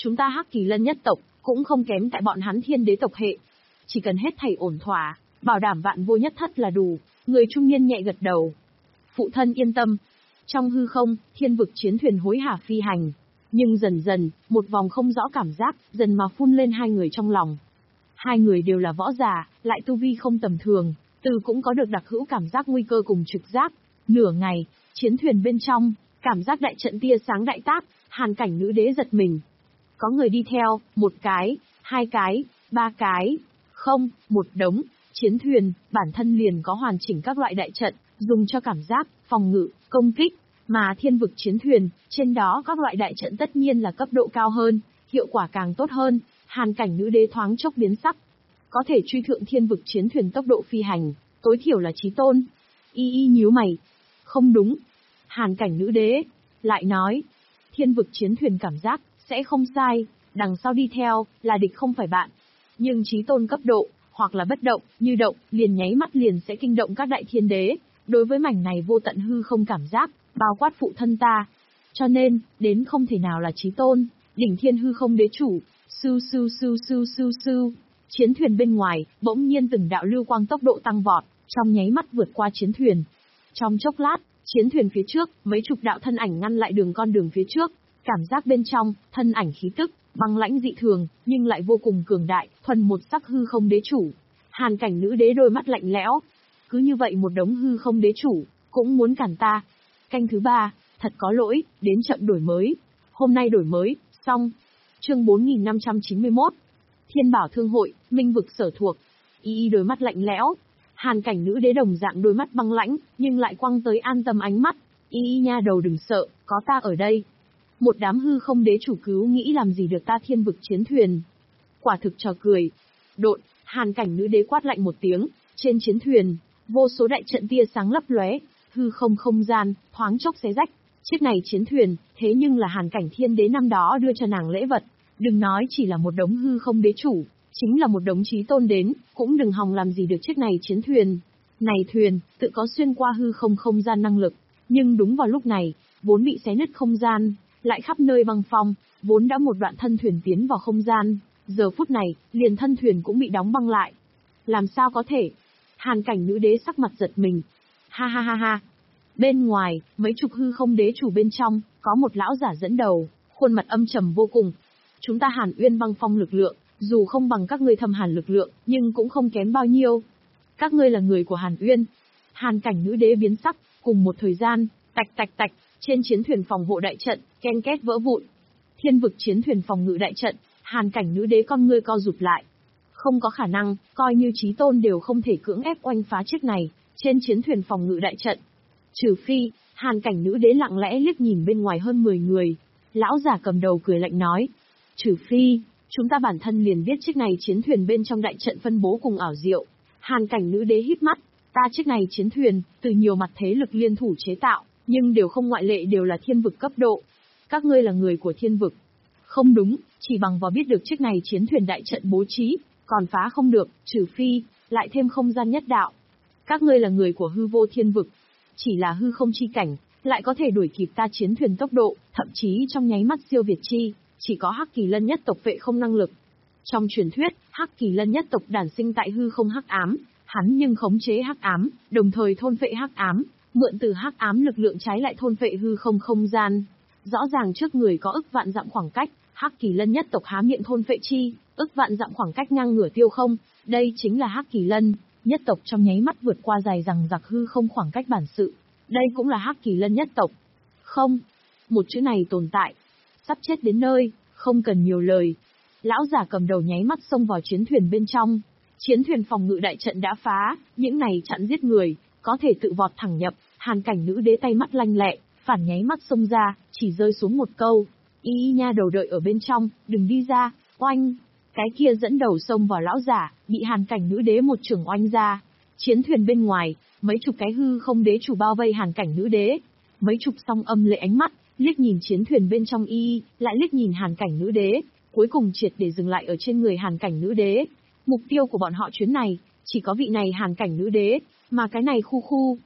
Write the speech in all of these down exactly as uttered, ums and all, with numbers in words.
Chúng ta Hắc Kỳ Lân nhất tộc, cũng không kém tại bọn hắn Thiên Đế tộc hệ. Chỉ cần hết thảy ổn thỏa, bảo đảm vạn vô nhất thất là đủ. Người trung niên nhẹ gật đầu. Phụ thân yên tâm. Trong hư không, thiên vực chiến thuyền hối hả phi hành. Nhưng dần dần, một vòng không rõ cảm giác, dần mà phun lên hai người trong lòng. Hai người đều là võ giả, lại tu vi không tầm thường, từ cũng có được đặc hữu cảm giác nguy cơ cùng trực giác. Nửa ngày, chiến thuyền bên trong, cảm giác đại trận tia sáng đại tác, Hàn Cảnh Nữ Đế giật mình. Có người đi theo, một cái, hai cái, ba cái, không, một đống. Chiến thuyền, bản thân liền có hoàn chỉnh các loại đại trận, dùng cho cảm giác, phòng ngự, công kích. Mà thiên vực chiến thuyền, trên đó các loại đại trận tất nhiên là cấp độ cao hơn, hiệu quả càng tốt hơn. Hàn Cảnh Nữ Đế thoáng chốc biến sắc. Có thể truy thượng thiên vực chiến thuyền tốc độ phi hành, tối thiểu là chí tôn. Y y nhíu mày. Không đúng. Hàn Cảnh Nữ Đế lại nói, thiên vực chiến thuyền cảm giác sẽ không sai, đằng sau đi theo là địch không phải bạn. Nhưng chí tôn cấp độ, hoặc là bất động, như động, liền nháy mắt liền sẽ kinh động các đại thiên đế. Đối với mảnh này vô tận hư không cảm giác, bao quát phụ thân ta. Cho nên, đến không thể nào là chí tôn, đỉnh thiên hư không đế chủ. Su su su su su su. Chiến thuyền bên ngoài, bỗng nhiên từng đạo lưu quang tốc độ tăng vọt, trong nháy mắt vượt qua chiến thuyền. Trong chốc lát, chiến thuyền phía trước, mấy chục đạo thân ảnh ngăn lại đường con đường phía trước. Cảm giác bên trong, thân ảnh khí tức, băng lãnh dị thường, nhưng lại vô cùng cường đại, thuần một sắc hư không đế chủ. Hàn Cảnh Nữ Đế đôi mắt lạnh lẽo. Cứ như vậy một đống hư không đế chủ, cũng muốn cản ta. Canh thứ ba, thật có lỗi, đến chậm đổi mới. Hôm nay đổi mới, xong. Chương bốn nghìn năm trăm chín mươi mốt. Thiên Bảo Thương Hội, Minh Vực Sở Thuộc. Y y đôi mắt lạnh lẽo. Hàn Cảnh Nữ Đế đồng dạng đôi mắt băng lãnh, nhưng lại quăng tới an tâm ánh mắt. Y y nha đầu đừng sợ, có ta ở đây. Một đám hư không đế chủ cứu nghĩ làm gì được ta thiên vực chiến thuyền. Quả thực trò cười. Độn, Hàn Cảnh Nữ Đế quát lạnh một tiếng, trên chiến thuyền, vô số đại trận tia sáng lấp lóe, hư không không gian, thoáng chốc xé rách. Chiếc này chiến thuyền, thế nhưng là Hàn Cảnh Thiên Đế năm đó đưa cho nàng lễ vật. Đừng nói chỉ là một đống hư không đế chủ, chính là một đống chí tôn đến, cũng đừng hòng làm gì được chiếc này chiến thuyền. Này thuyền, tự có xuyên qua hư không không gian năng lực, nhưng đúng vào lúc này, vốn bị xé nứt không gian, lại khắp nơi băng phong, vốn đã một đoạn thân thuyền tiến vào không gian, giờ phút này, liền thân thuyền cũng bị đóng băng lại. Làm sao có thể? Hàn Cảnh Nữ Đế sắc mặt giật mình. Ha ha ha ha. Bên ngoài, mấy chục hư không đế chủ bên trong, có một lão giả dẫn đầu, khuôn mặt âm trầm vô cùng. Chúng ta Hàn Uyên băng phong lực lượng, dù không bằng các ngươi Thâm Hàn lực lượng, nhưng cũng không kém bao nhiêu. Các ngươi là người của Hàn Uyên. Hàn Cảnh Nữ Đế biến sắc, cùng một thời gian, tạch tạch tạch, trên chiến thuyền phòng hộ đại trận, ken két vỡ vụn. Thiên vực chiến thuyền phòng ngự đại trận, Hàn Cảnh Nữ Đế con ngươi co rụt lại. Không có khả năng, coi như chí tôn đều không thể cưỡng ép oanh phá chiếc này, trên chiến thuyền phòng ngự đại trận. Trừ phi, Hàn Cảnh Nữ Đế lặng lẽ liếc nhìn bên ngoài hơn mười người. Lão giả cầm đầu cười lạnh nói. Trừ phi, chúng ta bản thân liền biết chiếc này chiến thuyền bên trong đại trận phân bố cùng ảo diệu. Hàn Cảnh Nữ Đế híp mắt, ta chiếc này chiến thuyền, từ nhiều mặt thế lực liên thủ chế tạo, nhưng đều không ngoại lệ đều là thiên vực cấp độ. Các ngươi là người của thiên vực. Không đúng, chỉ bằng vào biết được chiếc này chiến thuyền đại trận bố trí, còn phá không được, trừ phi, lại thêm không gian nhất đạo. Các ngươi là người của hư vô thiên vực. Chỉ là hư không chi cảnh, lại có thể đuổi kịp ta chiến thuyền tốc độ, thậm chí trong nháy mắt siêu việt chi, chỉ có Hắc Kỳ Lân nhất tộc vệ không năng lực. Trong truyền thuyết, Hắc Kỳ Lân nhất tộc đản sinh tại hư không hắc ám, hắn nhưng khống chế hắc ám, đồng thời thôn phệ hắc ám, mượn từ hắc ám lực lượng trái lại thôn phệ hư không không gian. Rõ ràng trước người có ức vạn dặm khoảng cách, Hắc Kỳ Lân nhất tộc há miệng thôn phệ chi, ức vạn dặm khoảng cách ngang ngửa tiêu không, đây chính là Hắc Kỳ Lân nhất tộc trong nháy mắt vượt qua dài rằng giặc hư không khoảng cách bản sự. Đây cũng là Hắc Kỳ Lân nhất tộc. Không, một chữ này tồn tại, sắp chết đến nơi, không cần nhiều lời. Lão giả cầm đầu nháy mắt xông vào chiến thuyền bên trong. Chiến thuyền phòng ngự đại trận đã phá, những này chặn giết người, có thể tự vọt thẳng nhập. Hàn Cảnh Nữ Đế tay mắt lanh lẹ, phản nháy mắt xông ra, chỉ rơi xuống một câu. Y y nha đầu đợi ở bên trong, đừng đi ra, oanh. Cái kia dẫn đầu xông vào lão giả, bị Hàn Cảnh Nữ Đế một chưởng oanh ra. Chiến thuyền bên ngoài, mấy chục cái hư không đế chủ bao vây Hàn Cảnh Nữ Đế. Mấy chục song âm lệ ánh mắt, liếc nhìn chiến thuyền bên trong y, lại liếc nhìn Hàn Cảnh Nữ Đế, cuối cùng triệt để dừng lại ở trên người Hàn Cảnh Nữ Đế. Mục tiêu của bọn họ chuyến này, chỉ có vị này Hàn Cảnh Nữ Đế, mà cái này khu khu.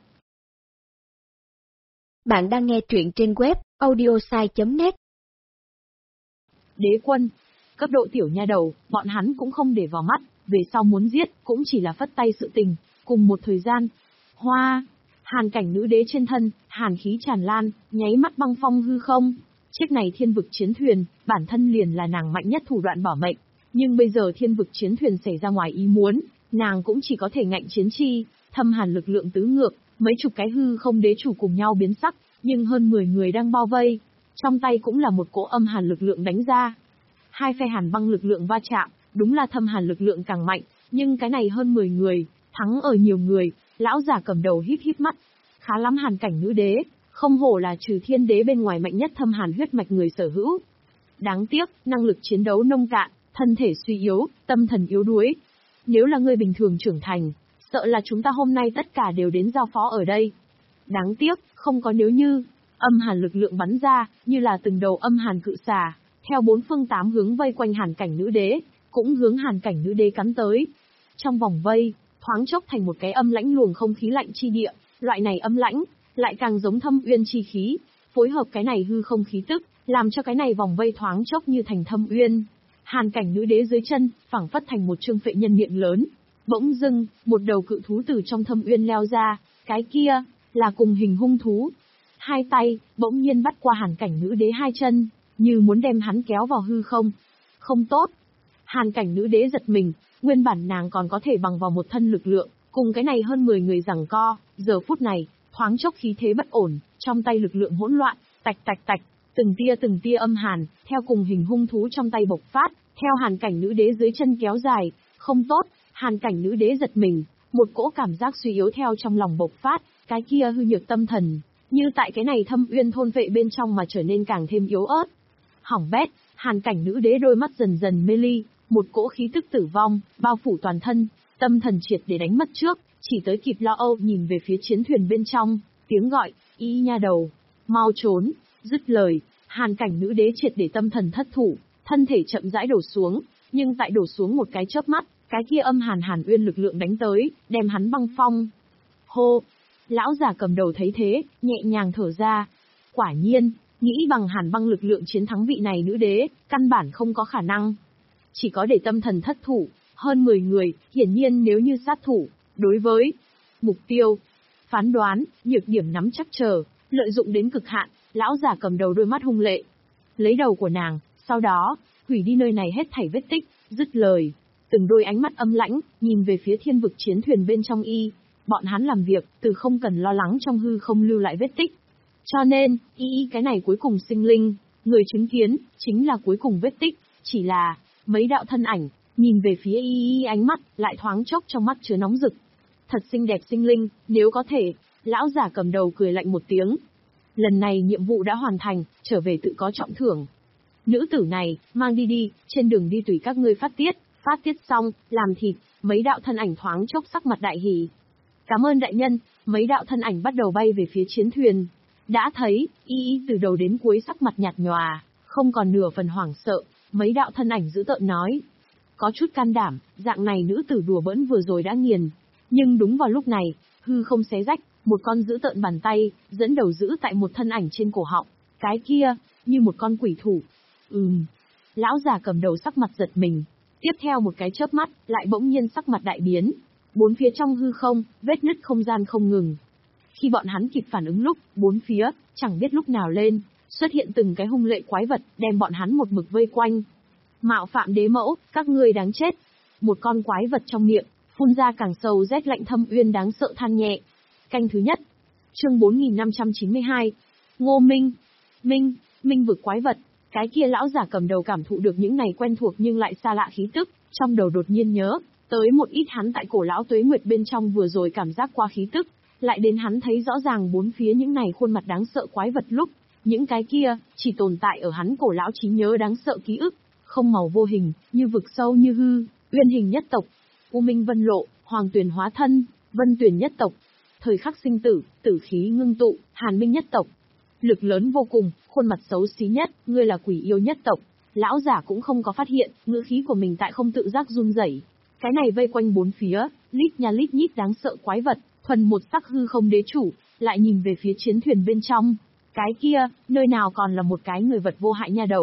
Bạn đang nghe truyện trên web audiosai chấm net. Đế quân. Cấp độ tiểu nha đầu, bọn hắn cũng không để vào mắt, về sau muốn giết, cũng chỉ là phất tay sự tình. Cùng một thời gian, hoa, hàn cảnh nữ đế trên thân, hàn khí tràn lan, nháy mắt băng phong hư không. Chiếc này thiên vực chiến thuyền, bản thân liền là nàng mạnh nhất thủ đoạn bảo mệnh. Nhưng bây giờ thiên vực chiến thuyền xảy ra ngoài ý muốn, nàng cũng chỉ có thể ngạnh chiến chi, thâm hàn lực lượng tứ ngược, mấy chục cái hư không đế chủ cùng nhau biến sắc, nhưng hơn mười người đang bao vây. Trong tay cũng là một cỗ âm hàn lực lượng đánh ra. Hai phe hàn băng lực lượng va chạm, đúng là thâm hàn lực lượng càng mạnh, nhưng cái này hơn mười người, thắng ở nhiều người, lão giả cầm đầu híp híp mắt. Khá lắm hàn cảnh nữ đế, không hổ là trừ thiên đế bên ngoài mạnh nhất thâm hàn huyết mạch người sở hữu. Đáng tiếc, năng lực chiến đấu nông cạn, thân thể suy yếu, tâm thần yếu đuối. Nếu là người bình thường trưởng thành, sợ là chúng ta hôm nay tất cả đều đến giao phó ở đây. Đáng tiếc, không có nếu như. Âm hàn lực lượng bắn ra, như là từng đầu âm hàn cự xà, theo bốn phương tám hướng vây quanh hàn cảnh nữ đế, cũng hướng hàn cảnh nữ đế cắn tới. Trong vòng vây, thoáng chốc thành một cái âm lãnh luồng không khí lạnh chi địa, loại này âm lãnh, lại càng giống thâm uyên chi khí, phối hợp cái này hư không khí tức, làm cho cái này vòng vây thoáng chốc như thành thâm uyên. Hàn cảnh nữ đế dưới chân, phảng phất thành một trương phệ nhân miệng lớn. Bỗng dưng, một đầu cự thú từ trong thâm uyên leo ra, cái kia, là cùng hình hung thú. Hai tay, bỗng nhiên bắt qua hàn cảnh nữ đế hai chân, như muốn đem hắn kéo vào hư không. Không tốt. Hàn cảnh nữ đế giật mình, nguyên bản nàng còn có thể bằng vào một thân lực lượng, cùng cái này hơn mười người giằng co, giờ phút này, thoáng chốc khí thế bất ổn, trong tay lực lượng hỗn loạn, tạch tạch tạch, từng tia từng tia âm hàn, theo cùng hình hung thú trong tay bộc phát, theo hàn cảnh nữ đế dưới chân kéo dài. Không tốt. Hàn cảnh nữ đế giật mình, một cỗ cảm giác suy yếu theo trong lòng bộc phát, cái kia hư nhược tâm thần, như tại cái này thâm uyên thôn vệ bên trong mà trở nên càng thêm yếu ớt. Hỏng bét. Hàn cảnh nữ đế đôi mắt dần dần mê ly, một cỗ khí tức tử vong, bao phủ toàn thân, tâm thần triệt để đánh mất trước, chỉ tới kịp lo âu nhìn về phía chiến thuyền bên trong, tiếng gọi, y nha đầu, mau trốn. Dứt lời, hàn cảnh nữ đế triệt để tâm thần thất thủ, thân thể chậm rãi đổ xuống, nhưng tại đổ xuống một cái chớp mắt, cái kia âm hàn hàn uyên lực lượng đánh tới, đem hắn băng phong. Hô! Lão già cầm đầu thấy thế, nhẹ nhàng thở ra. Quả nhiên, nghĩ bằng hàn băng lực lượng chiến thắng vị này nữ đế, căn bản không có khả năng. Chỉ có để tâm thần thất thủ, hơn mười người, hiển nhiên nếu như sát thủ, đối với mục tiêu, phán đoán, nhược điểm nắm chắc chờ, lợi dụng đến cực hạn, lão già cầm đầu đôi mắt hung lệ. Lấy đầu của nàng, sau đó, hủy đi nơi này hết thảy vết tích, dứt lời. Từng đôi ánh mắt âm lãnh, nhìn về phía thiên vực chiến thuyền bên trong y. Bọn hắn làm việc, từ không cần lo lắng trong hư không lưu lại vết tích. Cho nên, y y cái này cuối cùng sinh linh, người chứng kiến, chính là cuối cùng vết tích, chỉ là, mấy đạo thân ảnh, nhìn về phía y y ánh mắt, lại thoáng chốc trong mắt chứa nóng rực. Thật xinh đẹp sinh linh, nếu có thể, lão giả cầm đầu cười lạnh một tiếng. Lần này nhiệm vụ đã hoàn thành, trở về tự có trọng thưởng. Nữ tử này, mang đi đi, trên đường đi tùy các ngươi phát tiết. Phát tiết xong, làm thịt, mấy đạo thân ảnh thoáng chốc sắc mặt đại hỉ. Cảm ơn đại nhân, mấy đạo thân ảnh bắt đầu bay về phía chiến thuyền. Đã thấy, y y từ đầu đến cuối sắc mặt nhạt nhòa, không còn nửa phần hoảng sợ, mấy đạo thân ảnh dữ tợn nói. Có chút can đảm, dạng này nữ tử đùa bỡn vừa rồi đã nghiền. Nhưng đúng vào lúc này, hư không xé rách, một con dữ tợn bàn tay, dẫn đầu giữ tại một thân ảnh trên cổ họng. Cái kia, như một con quỷ thủ. Ừm. Lão già cầm đầu sắc mặt giật mình. Tiếp theo một cái chớp mắt, lại bỗng nhiên sắc mặt đại biến. Bốn phía trong hư không, vết nứt không gian không ngừng. Khi bọn hắn kịp phản ứng lúc, bốn phía, chẳng biết lúc nào lên, xuất hiện từng cái hung lệ quái vật, đem bọn hắn một mực vây quanh. Mạo phạm đế mẫu, các ngươi đáng chết. Một con quái vật trong miệng, phun ra càng sâu rét lạnh thâm uyên đáng sợ than nhẹ. Canh thứ nhất. Chương bốn nghìn năm trăm chín mươi hai. Ngô Minh. Minh, Minh vực quái vật. Cái kia lão giả cầm đầu cảm thụ được những này quen thuộc nhưng lại xa lạ khí tức, trong đầu đột nhiên nhớ tới một ít hắn tại cổ lão Tuế Nguyệt bên trong vừa rồi cảm giác qua khí tức, lại đến hắn thấy rõ ràng bốn phía những này khuôn mặt đáng sợ quái vật lúc, những cái kia chỉ tồn tại ở hắn cổ lão trí nhớ đáng sợ ký ức, không màu vô hình, như vực sâu như hư, uyên hình nhất tộc, U Minh Vân Lộ, Hoàng Tuyền hóa thân, Vân Tuyền nhất tộc, thời khắc sinh tử, tử khí ngưng tụ, Hàn Minh nhất tộc. Lực lớn vô cùng, khuôn mặt xấu xí nhất, ngươi là quỷ yêu nhất tộc. Lão giả cũng không có phát hiện, ngữ khí của mình tại không tự giác run rẩy. Cái này vây quanh bốn phía, lít nha lít nhít đáng sợ quái vật, thuần một sắc hư không đế chủ, lại nhìn về phía chiến thuyền bên trong. Cái kia, nơi nào còn là một cái người vật vô hại nha đầu.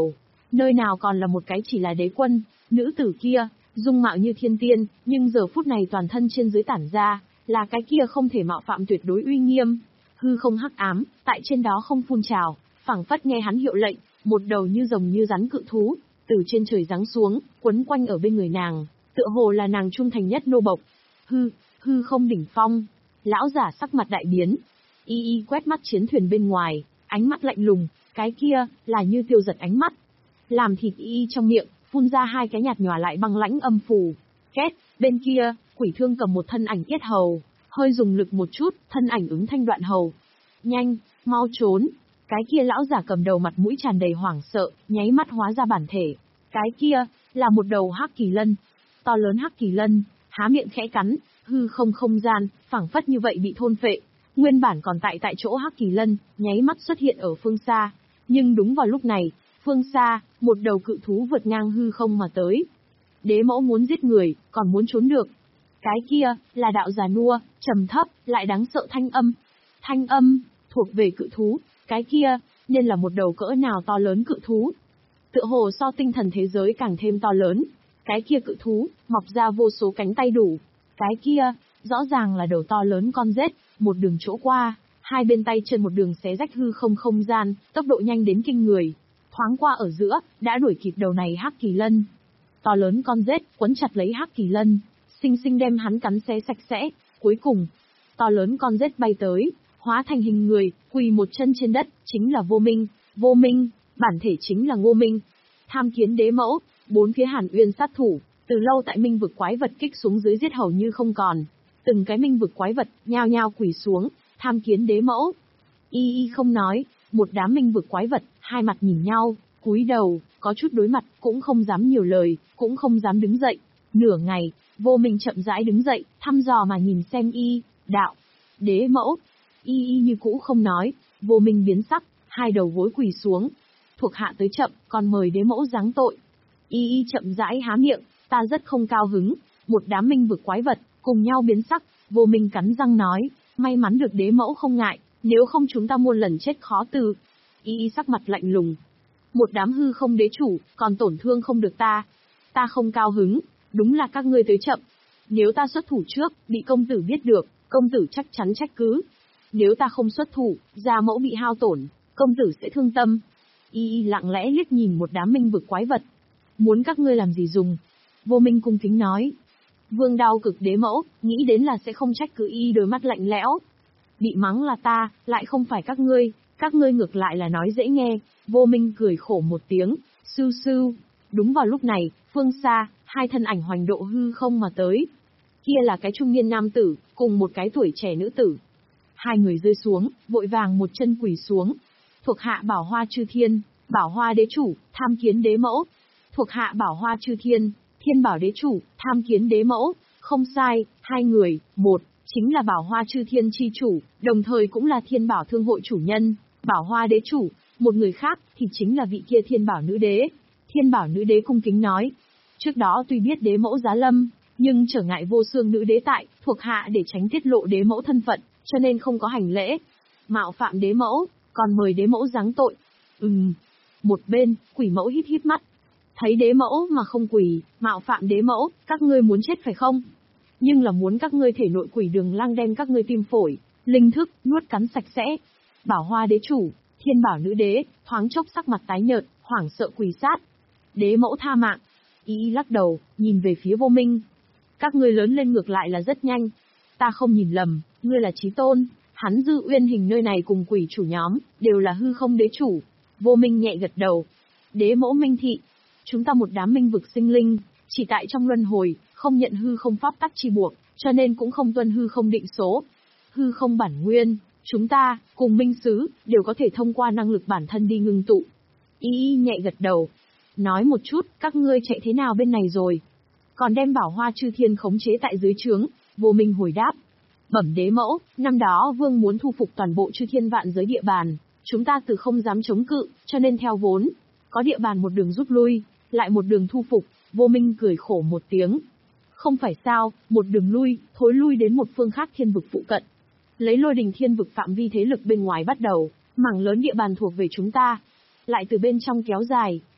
Nơi nào còn là một cái chỉ là đế quân, nữ tử kia, dung mạo như thiên tiên, nhưng giờ phút này toàn thân trên dưới tản ra, là cái kia không thể mạo phạm tuyệt đối uy nghiêm. Hư không hắc ám, tại trên đó không phun trào, phảng phất nghe hắn hiệu lệnh, một đầu như rồng như rắn cự thú, từ trên trời giáng xuống, quấn quanh ở bên người nàng, tựa hồ là nàng trung thành nhất nô bộc. Hư, hư không đỉnh phong. Lão giả sắc mặt đại biến, y y quét mắt chiến thuyền bên ngoài, ánh mắt lạnh lùng, cái kia, là như tiêu giật ánh mắt. Làm thịt y y trong miệng, phun ra hai cái nhạt nhòa lại băng lãnh âm phù. Két, bên kia, quỷ thương cầm một thân ảnh yết hầu, hơi dùng lực một chút, thân ảnh ứng thanh đoạn hầu. Nhanh, mau trốn. Cái kia lão giả cầm đầu mặt mũi tràn đầy hoảng sợ, nháy mắt hóa ra bản thể. Cái kia, là một đầu hắc kỳ lân. To lớn hắc kỳ lân, há miệng khẽ cắn, hư không không gian, phảng phất như vậy bị thôn phệ. Nguyên bản còn tại tại chỗ hắc kỳ lân, nháy mắt xuất hiện ở phương xa. Nhưng đúng vào lúc này, phương xa, một đầu cự thú vượt ngang hư không mà tới. Đế mẫu muốn giết người, còn muốn trốn được. Cái kia, là đạo già nua, trầm thấp, lại đáng sợ thanh âm. Thanh âm, thuộc về cự thú, cái kia, nên là một đầu cỡ nào to lớn cự thú. Tựa hồ so tinh thần thế giới càng thêm to lớn. Cái kia cự thú, mọc ra vô số cánh tay đủ. Cái kia, rõ ràng là đầu to lớn con rết, một đường chỗ qua, hai bên tay chân một đường xé rách hư không không gian, tốc độ nhanh đến kinh người. Thoáng qua ở giữa, đã đuổi kịp đầu này hắc kỳ lân. To lớn con rết, quấn chặt lấy hắc kỳ lân, xinh xinh đem hắn cắn xé sạch sẽ. Cuối cùng, to lớn con rết bay tới, hóa thành hình người, quỳ một chân trên đất, chính là Vô Minh. Vô Minh, bản thể chính là Ngô Minh. Tham kiến đế mẫu, bốn phía Hàn Uyên sát thủ, từ lâu tại minh vực quái vật kích xuống dưới giết hầu như không còn. Từng cái minh vực quái vật, nhao nhao quỳ xuống, tham kiến đế mẫu. Y y không nói, một đám minh vực quái vật, hai mặt nhìn nhau, cúi đầu, có chút đối mặt, cũng không dám nhiều lời, cũng không dám đứng dậy. Nửa ngày, Vô Minh chậm rãi đứng dậy, thăm dò mà nhìn xem y, đạo, đế mẫu. Y y như cũ không nói, Vô Minh biến sắc, hai đầu gối quỳ xuống. Thuộc hạ tới chậm, còn mời đế mẫu giáng tội. Y y chậm rãi há miệng, ta rất không cao hứng. Một đám minh vực quái vật, cùng nhau biến sắc, Vô Minh cắn răng nói, may mắn được đế mẫu không ngại, nếu không chúng ta muôn lần chết khó từ. Y y sắc mặt lạnh lùng. Một đám hư không đế chủ, còn tổn thương không được ta. Ta không cao hứng, đúng là các ngươi tới chậm. Nếu ta xuất thủ trước, bị công tử biết được, công tử chắc chắn trách cứ. Nếu ta không xuất thủ, gia mẫu bị hao tổn, công tử sẽ thương tâm. Y y lặng lẽ liếc nhìn một đám minh vực quái vật. Muốn các ngươi làm gì dùng? Vô Minh cung kính nói. Vương đau cực đế mẫu, nghĩ đến là sẽ không trách cứ y đôi mắt lạnh lẽo. Bị mắng là ta, lại không phải các ngươi, các ngươi ngược lại là nói dễ nghe. Vô Minh cười khổ một tiếng, sưu sưu. Đúng vào lúc này, phương xa, hai thân ảnh hoành độ hư không mà tới. Kia là cái trung niên nam tử, cùng một cái tuổi trẻ nữ tử. Hai người rơi xuống, vội vàng một chân quỳ xuống. Thuộc hạ Bảo Hoa Chư Thiên, Bảo Hoa đế chủ, tham kiến đế mẫu. Thuộc hạ Bảo Hoa Chư Thiên, Thiên Bảo đế chủ, tham kiến đế mẫu. Không sai, hai người, một, chính là Bảo Hoa Chư Thiên chi chủ, đồng thời cũng là Thiên Bảo thương hội chủ nhân, Bảo Hoa đế chủ. Một người khác, thì chính là vị kia Thiên Bảo nữ đế. Thiên Bảo nữ đế cung kính nói. Trước đó tuy biết đế mẫu giá lâm, nhưng trở ngại vô xương nữ đế tại, thuộc hạ để tránh tiết lộ đế mẫu thân phận, cho nên không có hành lễ. Mạo phạm đế mẫu, còn mời đế mẫu giáng tội. Ừm. Một bên, quỷ mẫu hít hít mắt. Thấy đế mẫu mà không quỳ, mạo phạm đế mẫu, các ngươi muốn chết phải không? Nhưng là muốn các ngươi thể nội quỷ đường lang đem các ngươi tim phổi, linh thức, nuốt cắn sạch sẽ. Bảo Hoa đế chủ, Thiên Bảo nữ đế, thoáng chốc sắc mặt tái nhợt, hoảng sợ quỳ sát. Đế mẫu tha mạng. Y y lắc đầu, nhìn về phía Vô Minh. Các ngươi lớn lên ngược lại là rất nhanh. Ta không nhìn lầm, ngươi là Chí Tôn. Hắn Dư Uyên hình nơi này cùng quỷ chủ nhóm, đều là hư không đế chủ. Vô Minh nhẹ gật đầu. Đế mẫu minh thị. Chúng ta một đám minh vực sinh linh, chỉ tại trong luân hồi, không nhận hư không pháp tắc chi buộc, cho nên cũng không tuân hư không định số. Hư không bản nguyên, chúng ta, cùng minh sứ, đều có thể thông qua năng lực bản thân đi ngưng tụ. Y y nhẹ gật đầu. Nói một chút, các ngươi chạy thế nào bên này rồi? Còn đem Bảo Hoa Chư Thiên khống chế tại dưới trướng. Vô Minh hồi đáp. Bẩm đế mẫu, năm đó vương muốn thu phục toàn bộ chư thiên vạn giới địa bàn. Chúng ta từ không dám chống cự, cho nên theo vốn. Có địa bàn một đường rút lui, lại một đường thu phục. Vô Minh cười khổ một tiếng. Không phải sao, một đường lui, thối lui đến một phương khác thiên vực phụ cận. Lấy Lôi Đình thiên vực phạm vi thế lực bên ngoài bắt đầu, mảng lớn địa bàn thuộc về chúng ta. Lại từ bên trong kéo dài,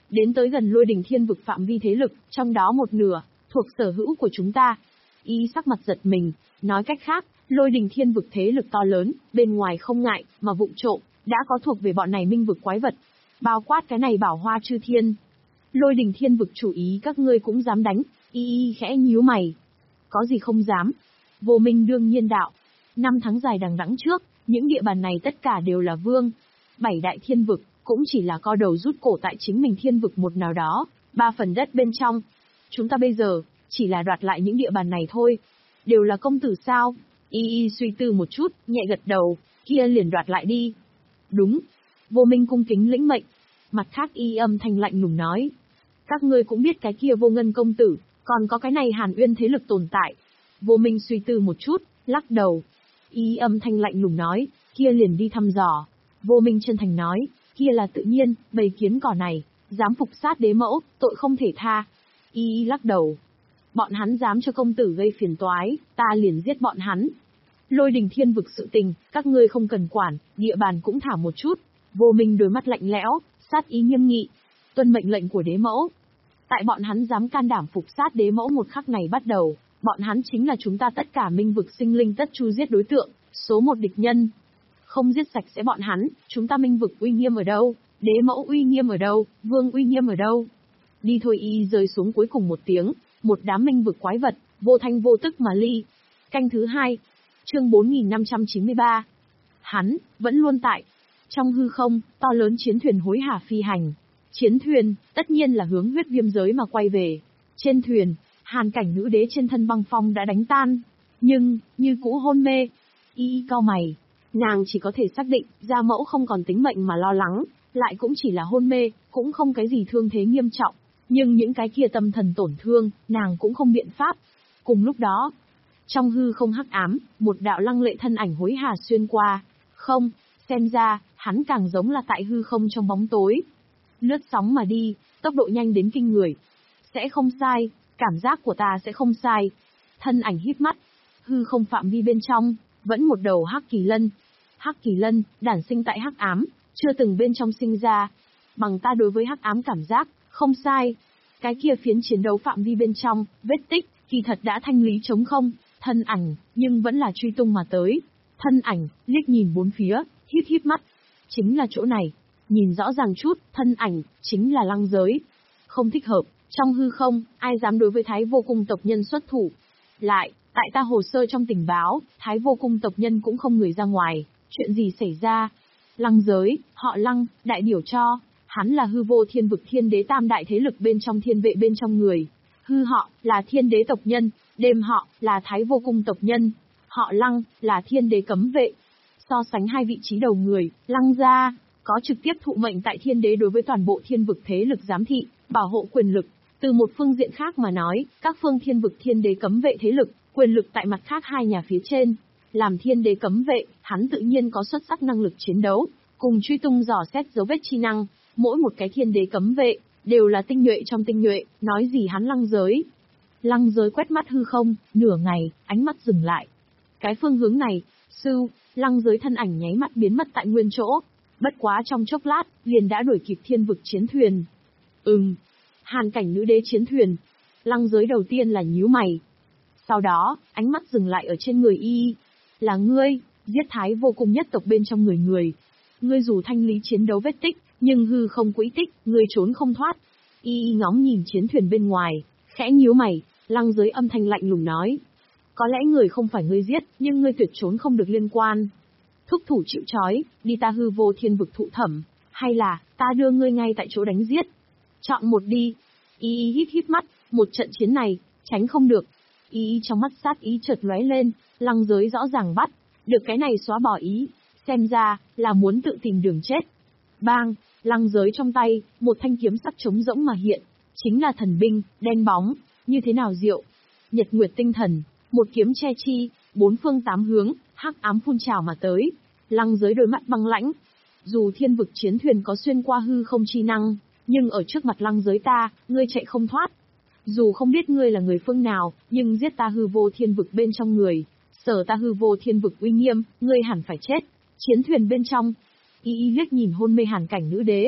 đến tới gần lôi đình thiên vực phạm vi thế lực, trong đó một nửa, thuộc sở hữu của chúng ta. Y sắc mặt giật mình, nói cách khác, lôi đình thiên vực thế lực to lớn, bên ngoài không ngại, mà vụng trộm, đã có thuộc về bọn này minh vực quái vật. Bao quát cái này bảo hoa chư thiên. Lôi đình thiên vực chủ ý các ngươi cũng dám đánh, y y khẽ nhíu mày. Có gì không dám? Vô Minh đương nhiên đạo. Năm tháng dài đằng đẵng trước, những địa bàn này tất cả đều là vương. Bảy đại thiên vực, cũng chỉ là co đầu rút cổ tại chính mình thiên vực một nào đó, ba phần đất bên trong. Chúng ta bây giờ, chỉ là đoạt lại những địa bàn này thôi. Đều là công tử sao? Y y suy tư một chút, nhẹ gật đầu, kia liền đoạt lại đi. Đúng. Vô Minh cung kính lĩnh mệnh. Mặt khác y âm thanh lạnh lùng nói. Các ngươi cũng biết cái kia vô ngân công tử, còn có cái này Hàn Uyên thế lực tồn tại. Vô Minh suy tư một chút, lắc đầu. Y âm thanh lạnh lùng nói, kia liền đi thăm dò. Vô Minh chân thành nói, kia là tự nhiên, bầy kiến cỏ này, dám phục sát đế mẫu, tội không thể tha. Y lắc đầu. Bọn hắn dám cho công tử gây phiền toái, ta liền giết bọn hắn. Lôi đình thiên vực sự tình, các ngươi không cần quản, địa bàn cũng thả một chút. Vô Minh đôi mắt lạnh lẽo, sát ý nghiêm nghị. Tuân mệnh lệnh của đế mẫu. Tại bọn hắn dám can đảm phục sát đế mẫu một khắc này bắt đầu, bọn hắn chính là chúng ta tất cả minh vực sinh linh tất chu giết đối tượng, số một địch nhân. Không giết sạch sẽ bọn hắn, chúng ta minh vực uy nghiêm ở đâu, đế mẫu uy nghiêm ở đâu, vương uy nghiêm ở đâu. Đi thôi. Y rơi xuống cuối cùng một tiếng, một đám minh vực quái vật, vô thanh vô tức mà ly. Canh thứ hai, chương bốn nghìn năm trăm chín mươi ba. Hắn, vẫn luôn tại. Trong hư không, to lớn chiến thuyền hối hả phi hành. Chiến thuyền, tất nhiên là hướng huyết viêm giới mà quay về. Trên thuyền, hàn cảnh nữ đế trên thân băng phong đã đánh tan. Nhưng, như cũ hôn mê. Y cau mày. Nàng chỉ có thể xác định, gia mẫu không còn tính mệnh mà lo lắng, lại cũng chỉ là hôn mê, cũng không cái gì thương thế nghiêm trọng. Nhưng những cái kia tâm thần tổn thương, nàng cũng không biện pháp. Cùng lúc đó, trong hư không hắc ám, một đạo lăng lệ thân ảnh hối hả xuyên qua. Không, xem ra, hắn càng giống là tại hư không trong bóng tối. Lướt sóng mà đi, tốc độ nhanh đến kinh người. Sẽ không sai, cảm giác của ta sẽ không sai. Thân ảnh híp mắt, hư không phạm vi bên trong, vẫn một đầu hắc kỳ lân. Hắc kỳ lân, đản sinh tại hắc ám, chưa từng bên trong sinh ra. Bằng ta đối với hắc ám cảm giác, không sai. Cái kia phiến chiến đấu phạm vi bên trong, vết tích, kỳ thật đã thanh lý trống không, thân ảnh, nhưng vẫn là truy tung mà tới. Thân ảnh, liếc nhìn bốn phía, híp híp mắt. Chính là chỗ này. Nhìn rõ ràng chút, thân ảnh, chính là lăng giới. Không thích hợp, trong hư không, ai dám đối với Thái Vô Cung tộc nhân xuất thủ. Lại, tại ta hồ sơ trong tình báo, Thái Vô Cung tộc nhân cũng không người ra ngoài. Chuyện gì xảy ra? Lăng giới, họ lăng, đại biểu cho. Hắn là hư vô thiên vực thiên đế tam đại thế lực bên trong thiên vệ bên trong người. Hư họ, là thiên đế tộc nhân. Đêm họ, là Thái Vô Cung tộc nhân. Họ lăng, là thiên đế cấm vệ. So sánh hai vị trí đầu người, lăng gia, có trực tiếp thụ mệnh tại thiên đế đối với toàn bộ thiên vực thế lực giám thị, bảo hộ quyền lực. Từ một phương diện khác mà nói, các phương thiên vực thiên đế cấm vệ thế lực, quyền lực tại mặt khác hai nhà phía trên. Làm thiên đế cấm vệ, hắn tự nhiên có xuất sắc năng lực chiến đấu, cùng truy tung dò xét dấu vết chi năng. Mỗi một cái thiên đế cấm vệ, đều là tinh nhuệ trong tinh nhuệ, nói gì hắn lăng giới. Lăng giới quét mắt hư không, nửa ngày, ánh mắt dừng lại. Cái phương hướng này, sư, lăng giới thân ảnh nháy mắt biến mất tại nguyên chỗ. Bất quá trong chốc lát, liền đã đuổi kịp thiên vực chiến thuyền. Ừm, hàn cảnh nữ đế chiến thuyền. Lăng giới đầu tiên là nhíu mày. Sau đó, ánh mắt dừng lại ở trên người y. Là ngươi, giết Thái Vô Cung nhất tộc bên trong người người. Ngươi dù thanh lý chiến đấu vết tích, nhưng hư không quỹ tích, ngươi trốn không thoát. Y y ngóng nhìn chiến thuyền bên ngoài, khẽ nhíu mày, lăng giới âm thanh lạnh lùng nói. Có lẽ người không phải ngươi giết, nhưng ngươi tuyệt trốn không được liên quan. Thúc thủ chịu trói, đi ta hư vô thiên vực thụ thẩm, hay là, ta đưa ngươi ngay tại chỗ đánh giết. Chọn một đi. Y y híp híp mắt, một trận chiến này, tránh không được. Y y trong mắt sát ý chợt lóe lên, lăng giới rõ ràng bắt, được cái này xóa bỏ ý, xem ra, là muốn tự tìm đường chết. Bang, lăng giới trong tay, một thanh kiếm sắc trống rỗng mà hiện, chính là thần binh, đen bóng, như thế nào diệu. Nhật nguyệt tinh thần, một kiếm che chi, bốn phương tám hướng, hắc ám phun trào mà tới. Lăng giới đôi mắt băng lãnh. Dù thiên vực chiến thuyền có xuyên qua hư không chi năng, nhưng ở trước mặt lăng giới ta, ngươi chạy không thoát. Dù không biết ngươi là người phương nào, nhưng giết ta hư vô thiên vực bên trong người, sở ta hư vô thiên vực uy nghiêm, ngươi hẳn phải chết. Chiến thuyền bên trong, y y liếc nhìn hôn mê hàn cảnh nữ đế,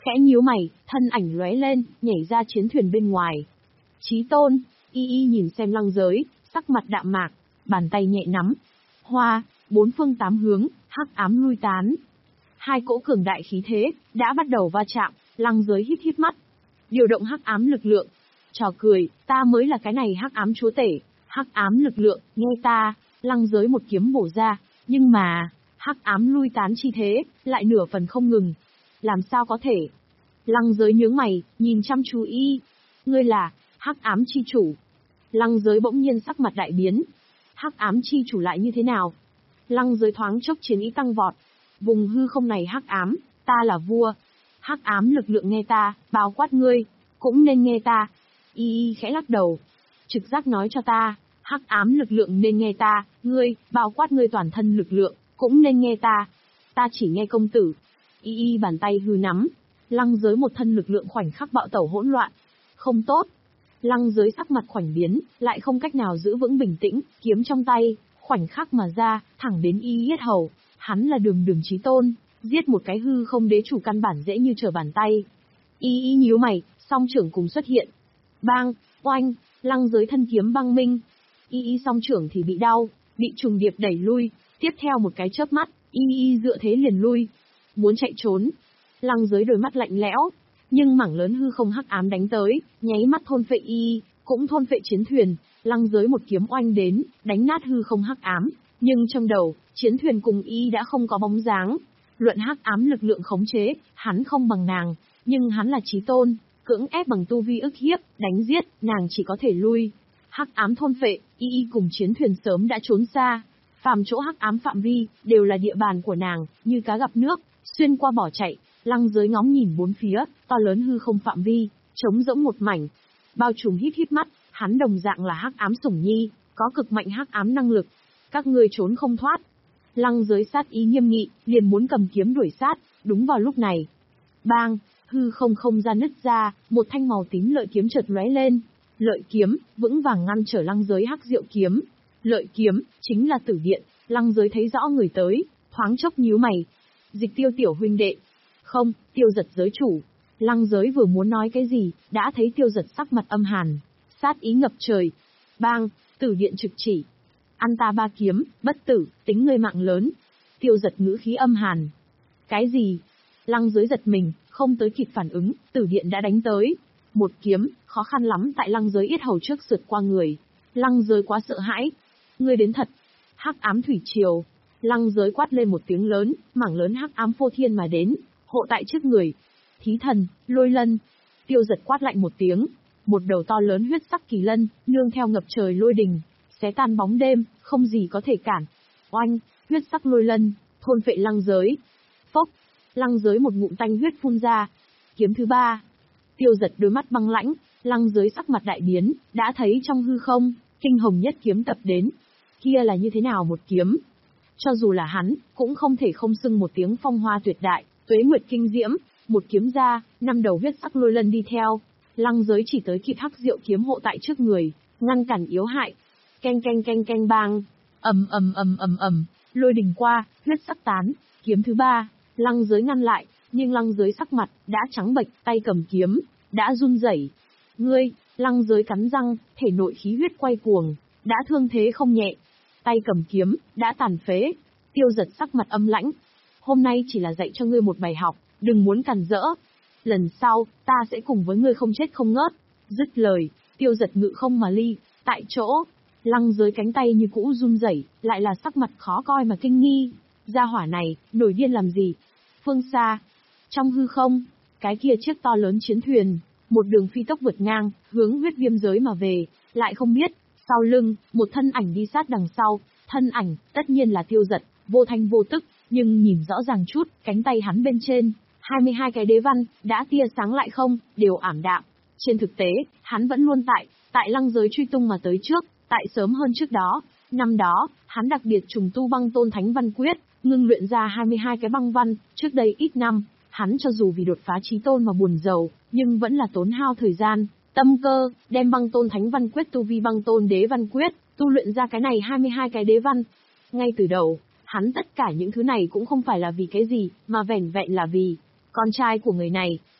Khẽ nhíu mày, thân ảnh lóe lên, nhảy ra chiến thuyền bên ngoài. Chí tôn, y y nhìn xem Lăng Giới, sắc mặt đạm mạc, bàn tay nhẹ nắm. Hoa, bốn phương tám hướng, hắc ám lui tán. Hai cỗ cường đại khí thế, đã bắt đầu va chạm, Lăng Giới híp híp mắt. Điều động hắc ám lực lượng. Trò cười, ta mới là cái này hắc ám chúa tể, hắc ám lực lượng, nghe ta, Lăng Giới một kiếm bổ ra, nhưng mà, hắc ám lui tán chi thế, lại nửa phần không ngừng. Làm sao có thể? Lăng Giới nhướng mày, nhìn chăm chú y. Ngươi là, hắc ám chi chủ. Lăng Giới bỗng nhiên sắc mặt đại biến. Hắc ám chi chủ lại như thế nào? Lăng Giới thoáng chốc chiến ý tăng vọt. Vùng hư không này hắc ám, ta là vua. Hắc ám lực lượng nghe ta, bao quát ngươi, cũng nên nghe ta. Y y khẽ lắc đầu. Trực giác nói cho ta, hắc ám lực lượng nên nghe ta, ngươi, bao quát ngươi toàn thân lực lượng, cũng nên nghe ta. Ta chỉ nghe công tử. Y y bàn tay hư nắm. Lăng Giới một thân lực lượng khoảnh khắc bạo tẩu hỗn loạn. Không tốt. Lăng Giới sắc mặt khoảnh biến, lại không cách nào giữ vững bình tĩnh, kiếm trong tay, khoảnh khắc mà ra, thẳng đến y yết hầu. Hắn là đường đường chí tôn, giết một cái hư không đế chủ căn bản dễ như trở bàn tay. Y y nhíu mày, song trưởng cùng xuất hiện. Bang, oanh, Lăng Giới thân kiếm băng minh. Y y song trưởng thì bị đau, bị trùng điệp đẩy lui, tiếp theo một cái chớp mắt, y y dựa thế liền lui. Muốn chạy trốn. Lăng Giới đôi mắt lạnh lẽo, nhưng mảng lớn hư không hắc ám đánh tới, nháy mắt thôn phệ y, cũng thôn phệ chiến thuyền. Lăng Giới một kiếm oanh đến, đánh nát hư không hắc ám, nhưng trong đầu, chiến thuyền cùng y đã không có bóng dáng. Luận hắc ám lực lượng khống chế, hắn không bằng nàng, nhưng hắn là chí tôn, cưỡng ép bằng tu vi ức hiếp, đánh giết, nàng chỉ có thể lui. Hắc ám thôn phệ, y y cùng chiến thuyền sớm đã trốn xa. Phàm chỗ hắc ám phạm vi, đều là địa bàn của nàng, như cá gặp nước, xuyên qua bỏ chạy. Lăng Giới ngóng nhìn bốn phía, to lớn hư không phạm vi, trống rỗng một mảnh. Bao trùm híp híp mắt, hắn đồng dạng là hắc ám sủng nhi, có cực mạnh hắc ám năng lực. Các ngươi trốn không thoát. Lăng Giới sát ý nghiêm nghị, liền muốn cầm kiếm đuổi sát, đúng vào lúc này. Bang, hư không không gian nứt ra, một thanh màu tím lợi kiếm chợt lóe lên. Lợi kiếm, vững vàng ngăn trở Lăng Giới hắc diệu kiếm. Lợi kiếm, chính là tử điện, Lăng Giới thấy rõ người tới, thoáng chốc nhíu mày. Dịch Tiêu tiểu huynh đệ. Không, Tiêu Giật giới chủ. Lăng Giới vừa muốn nói cái gì, đã thấy Tiêu Giật sắc mặt âm hàn, sát ý ngập trời. Bang, tử điện trực chỉ. Ăn ta ba kiếm, bất tử, tính ngươi mạng lớn. Tiêu Giật ngữ khí âm hàn. Cái gì? Lăng Giới giật mình, không tới kịp phản ứng, tử điện đã đánh tới. Một kiếm, khó khăn lắm tại Lăng Giới yết hầu trước sượt qua người. Lăng Giới quá sợ hãi. Ngươi đến thật. Hắc ám thủy triều. Lăng Giới quát lên một tiếng lớn, mảng lớn hắc ám phô thiên mà đến, hộ tại trước người. Thí thần, lôi lân. Tiêu Giật quát lạnh một tiếng. Một đầu to lớn huyết sắc kỳ lân, nương theo ngập trời lôi đình, xé tan bóng đêm, không gì có thể cản. Oanh, huyết sắc lôi lân, thôn phệ Lăng Giới. Phốc, Lăng Giới một ngụm tanh huyết phun ra. Kiếm thứ ba. Tiêu Giật đôi mắt băng lãnh, Lăng Giới sắc mặt đại biến, đã thấy trong hư không, kinh hồng nhất kiếm tập đến. Kia là như thế nào một kiếm? Cho dù là hắn, cũng không thể không xưng một tiếng phong hoa tuyệt đại, tuế nguyệt kinh diễm. Một kiếm ra, năm đầu huyết sắc lôi lân đi theo. Lăng Giới chỉ tới kịp hắc diệu kiếm hộ tại trước người, ngăn cản yếu hại. Canh canh canh canh bang, ầm ầm ầm ầm ầm, lôi đình qua, huyết sắc tán. Kiếm thứ ba, Lăng Giới ngăn lại, nhưng Lăng Giới sắc mặt đã trắng bệch, tay cầm kiếm đã run rẩy. Ngươi, Lăng Giới cắn răng, thể nội khí huyết quay cuồng, đã thương thế không nhẹ. Tay cầm kiếm đã tàn phế. Tiêu Giật sắc mặt âm lãnh. Hôm nay chỉ là dạy cho ngươi một bài học, đừng muốn càn rỡ. Lần sau, ta sẽ cùng với ngươi không chết không ngớt. Dứt lời, Tiêu Giật ngự không mà ly, tại chỗ. Lăng Giới cánh tay như cũ run rẩy, lại là sắc mặt khó coi mà kinh nghi. Gia hỏa này, nổi điên làm gì? Phương xa, trong hư không, cái kia chiếc to lớn chiến thuyền, một đường phi tốc vượt ngang, hướng huyết viêm giới mà về, lại không biết, sau lưng, một thân ảnh đi sát đằng sau, thân ảnh, tất nhiên là Tiêu Giật, vô thanh vô tức, nhưng nhìn rõ ràng chút, cánh tay hắn bên trên, hai mươi hai cái đế văn, đã tia sáng lại không, đều ảm đạm. Trên thực tế, hắn vẫn luôn tại, tại Lăng Giới truy tung mà tới trước, tại sớm hơn trước đó. Năm đó, hắn đặc biệt trùng tu băng tôn thánh văn quyết, ngưng luyện ra hai mươi hai cái băng văn. Trước đây ít năm, hắn cho dù vì đột phá chí tôn mà buồn rầu, nhưng vẫn là tốn hao thời gian, tâm cơ, đem băng tôn thánh văn quyết tu vi băng tôn đế văn quyết, tu luyện ra cái này hai mươi hai cái đế văn. Ngay từ đầu, hắn tất cả những thứ này cũng không phải là vì cái gì, mà vẻn vẹn là vì con trai của người này.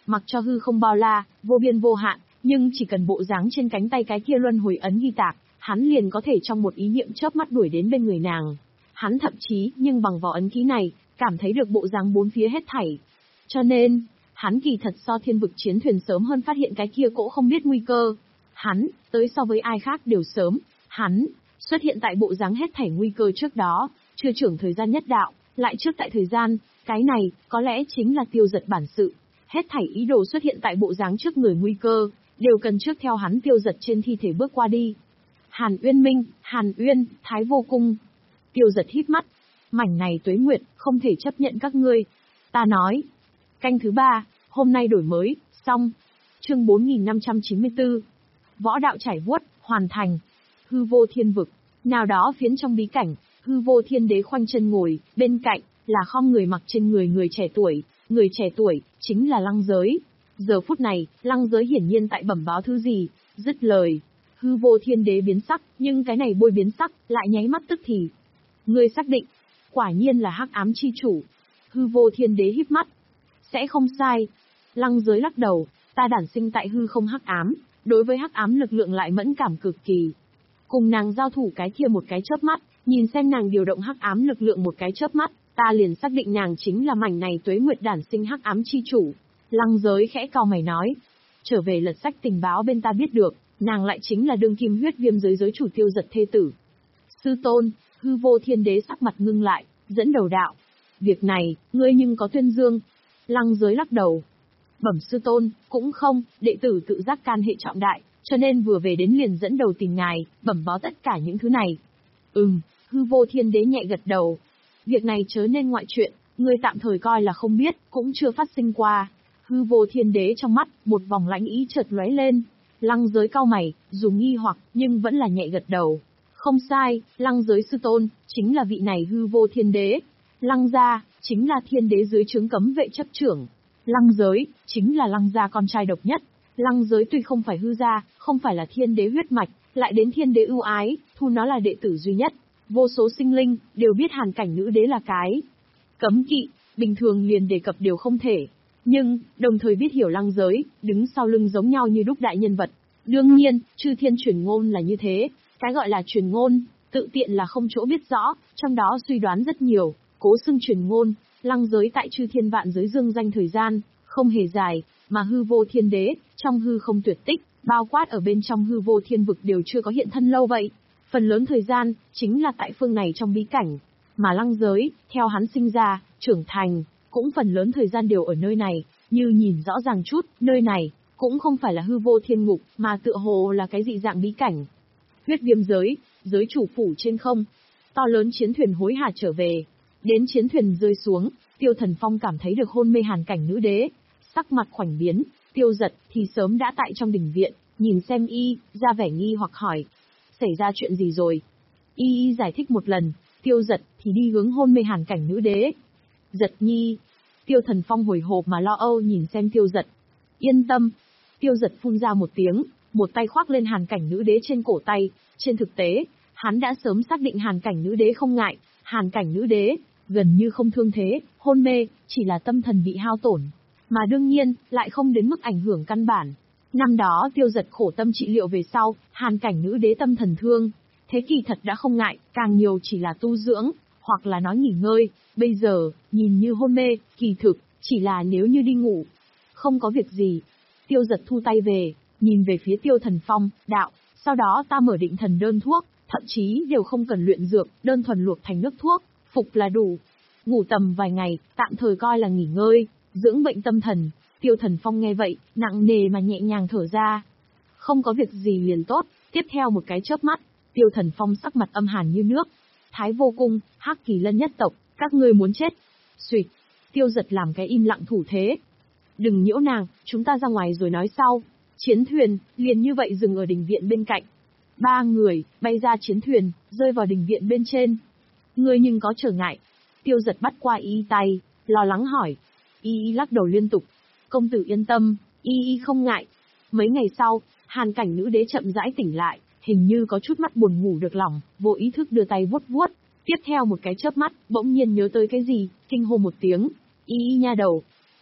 Mặc cho hư không bao la, vô biên vô hạn, nhưng chỉ cần bộ dáng trên cánh tay cái kia luân hồi ấn ghi tạc, hắn liền có thể trong một ý niệm chớp mắt đuổi đến bên người nàng. Hắn thậm chí, nhưng bằng vào ấn ký này, cảm thấy được bộ dáng bốn phía hết thảy. Cho nên, hắn kỳ thật so thiên vực chiến thuyền sớm hơn phát hiện cái kia cỗ không biết nguy cơ. Hắn, tới so với ai khác đều sớm, hắn, xuất hiện tại bộ dáng hết thảy nguy cơ trước đó, chưa trưởng thời gian nhất đạo, lại trước tại thời gian, cái này, có lẽ chính là tiêu giật bản sự. Hết thảy ý đồ xuất hiện tại bộ dáng trước người nguy cơ, đều cần trước theo hắn tiêu giật trên thi thể bước qua đi. Hàn Uyên Minh, Hàn Uyên, Thái Vô Cung. Tiêu giật híp mắt. Mảnh này tuế nguyệt, không thể chấp nhận các ngươi. Ta nói. Canh thứ ba, hôm nay đổi mới, xong. Chương bốn nghìn năm trăm chín mươi tư. Võ đạo trải vuốt, hoàn thành. Hư vô thiên vực. Nào đó phiến trong bí cảnh, hư vô thiên đế khoanh chân ngồi, bên cạnh, là khom người mặc trên người người trẻ tuổi. Người trẻ tuổi, chính là Lăng Giới. Giờ phút này, Lăng Giới hiển nhiên tại bẩm báo thứ gì, dứt lời. Hư vô thiên đế biến sắc, nhưng cái này bôi biến sắc, lại nháy mắt tức thì. Ngươi xác định, quả nhiên là hắc ám chi chủ. Hư vô thiên đế híp mắt. Sẽ không sai. Lăng Giới lắc đầu, ta đản sinh tại hư không hắc ám, đối với hắc ám lực lượng lại mẫn cảm cực kỳ. Cùng nàng giao thủ cái kia một cái chớp mắt, nhìn xem nàng điều động hắc ám lực lượng một cái chớp mắt, ta liền xác định nàng chính là mảnh này tuế nguyệt đản sinh hắc ám chi chủ. Lăng Giới khẽ cau mày nói. Trở về lật sách tình báo bên ta biết được, nàng lại chính là đương kim huyết viêm giới giới chủ tiêu giật thê tử. Sư tôn, hư vô thiên đế sắc mặt ngưng lại, dẫn đầu đạo. Việc này, ngươi nhưng có tuyên dương. Lăng Giới lắc đầu. Bẩm sư tôn, cũng không, đệ tử tự giác can hệ trọng đại, cho nên vừa về đến liền dẫn đầu tìm ngài, bẩm báo tất cả những thứ này. Ừm, hư vô thiên đế nhẹ gật đầu. Việc này chớ nên ngoại chuyện, ngươi tạm thời coi là không biết, cũng chưa phát sinh qua. Hư vô thiên đế trong mắt, một vòng lãnh ý chợt lóe lên. Lăng Giới cau mày, dù nghi hoặc, nhưng vẫn là nhẹ gật đầu. Không sai, Lăng Giới sư tôn, chính là vị này hư vô thiên đế. Lăng gia, chính là thiên đế dưới trướng cấm vệ chấp trưởng. Lăng Giới, chính là Lăng gia con trai độc nhất. Lăng Giới tuy không phải hư gia, không phải là thiên đế huyết mạch, lại đến thiên đế ưu ái, thu nó là đệ tử duy nhất. Vô số sinh linh, đều biết hàn cảnh nữ đế là cái cấm kỵ, bình thường liền đề cập đều không thể. Nhưng, đồng thời biết hiểu Lăng Giới, đứng sau lưng giống nhau như đúc đại nhân vật. Đương nhiên, chư thiên truyền ngôn là như thế, cái gọi là truyền ngôn, tự tiện là không chỗ biết rõ, trong đó suy đoán rất nhiều, cố xưng truyền ngôn, Lăng Giới tại chư thiên vạn giới dương danh thời gian, không hề dài, mà hư vô thiên đế, trong hư không tuyệt tích, bao quát ở bên trong hư vô thiên vực đều chưa có hiện thân lâu vậy. Phần lớn thời gian, chính là tại phương này trong bí cảnh, mà Lăng Giới, theo hắn sinh ra, trưởng thành, cũng phần lớn thời gian đều ở nơi này, như nhìn rõ ràng chút, nơi này, cũng không phải là hư vô thiên ngục, mà tựa hồ là cái dị dạng bí cảnh. Huyết viêm giới, giới chủ phủ trên không, to lớn chiến thuyền hối hả trở về. Đến chiến thuyền rơi xuống, Tiêu Thần Phong cảm thấy được hôn mê hàn cảnh nữ đế. Sắc mặt khoảnh biến, Tiêu Giật thì sớm đã tại trong đình viện, nhìn xem y, ra vẻ nghi hoặc hỏi. Xảy ra chuyện gì rồi? Y y giải thích một lần, Tiêu Giật thì đi hướng hôn mê hàn cảnh nữ đế. Giật nhi. Tiêu Thần Phong hồi hộp mà lo âu nhìn xem Tiêu Giật. Yên tâm. Tiêu Giật phun ra một tiếng, một tay khoác lên hàn cảnh nữ đế trên cổ tay. Trên thực tế, hắn đã sớm xác định hàn cảnh nữ đế không ngại, hàn cảnh nữ đế, gần như không thương thế, hôn mê, chỉ là tâm thần bị hao tổn. Mà đương nhiên, lại không đến mức ảnh hưởng căn bản. Năm đó Tiêu Giật khổ tâm trị liệu về sau, hàn cảnh nữ đế tâm thần thương. Thế kỳ thật đã không ngại, càng nhiều chỉ là tu dưỡng, hoặc là nói nghỉ ngơi. Bây giờ, nhìn như hôn mê, kỳ thực, chỉ là nếu như đi ngủ. Không có việc gì. Tiêu Giật thu tay về, nhìn về phía Tiêu Thần Phong, đạo, sau đó ta mở định thần đơn thuốc, thậm chí đều không cần luyện dược, đơn thuần luộc thành nước thuốc, phục là đủ. Ngủ tầm vài ngày, tạm thời coi là nghỉ ngơi, dưỡng bệnh tâm thần. Tiêu Thần Phong nghe vậy, nặng nề mà nhẹ nhàng thở ra. Không có việc gì liền tốt, tiếp theo một cái chớp mắt, Tiêu Thần Phong sắc mặt âm hàn như nước. Thái Vô Cung, Hắc Kỳ Lân nhất tộc, các ngươi muốn chết. Xuyệt, Tiêu Giật làm cái im lặng thủ thế. Đừng nhiễu nàng, chúng ta ra ngoài rồi nói sau. Chiến thuyền, liền như vậy dừng ở đình viện bên cạnh. Ba người, bay ra chiến thuyền, rơi vào đình viện bên trên. Ngươi nhưng có trở ngại. Tiêu Giật bắt qua y tay, lo lắng hỏi. Y y lắc đầu liên tục. Công tử yên tâm, y y không ngại. Mấy ngày sau, hàn cảnh nữ đế chậm rãi tỉnh lại, hình như có chút mắt buồn ngủ được lòng, vô ý thức đưa tay vuốt vuốt. Tiếp theo một cái chớp mắt, bỗng nhiên nhớ tới cái gì, kinh hô một tiếng. Y y nha đầu.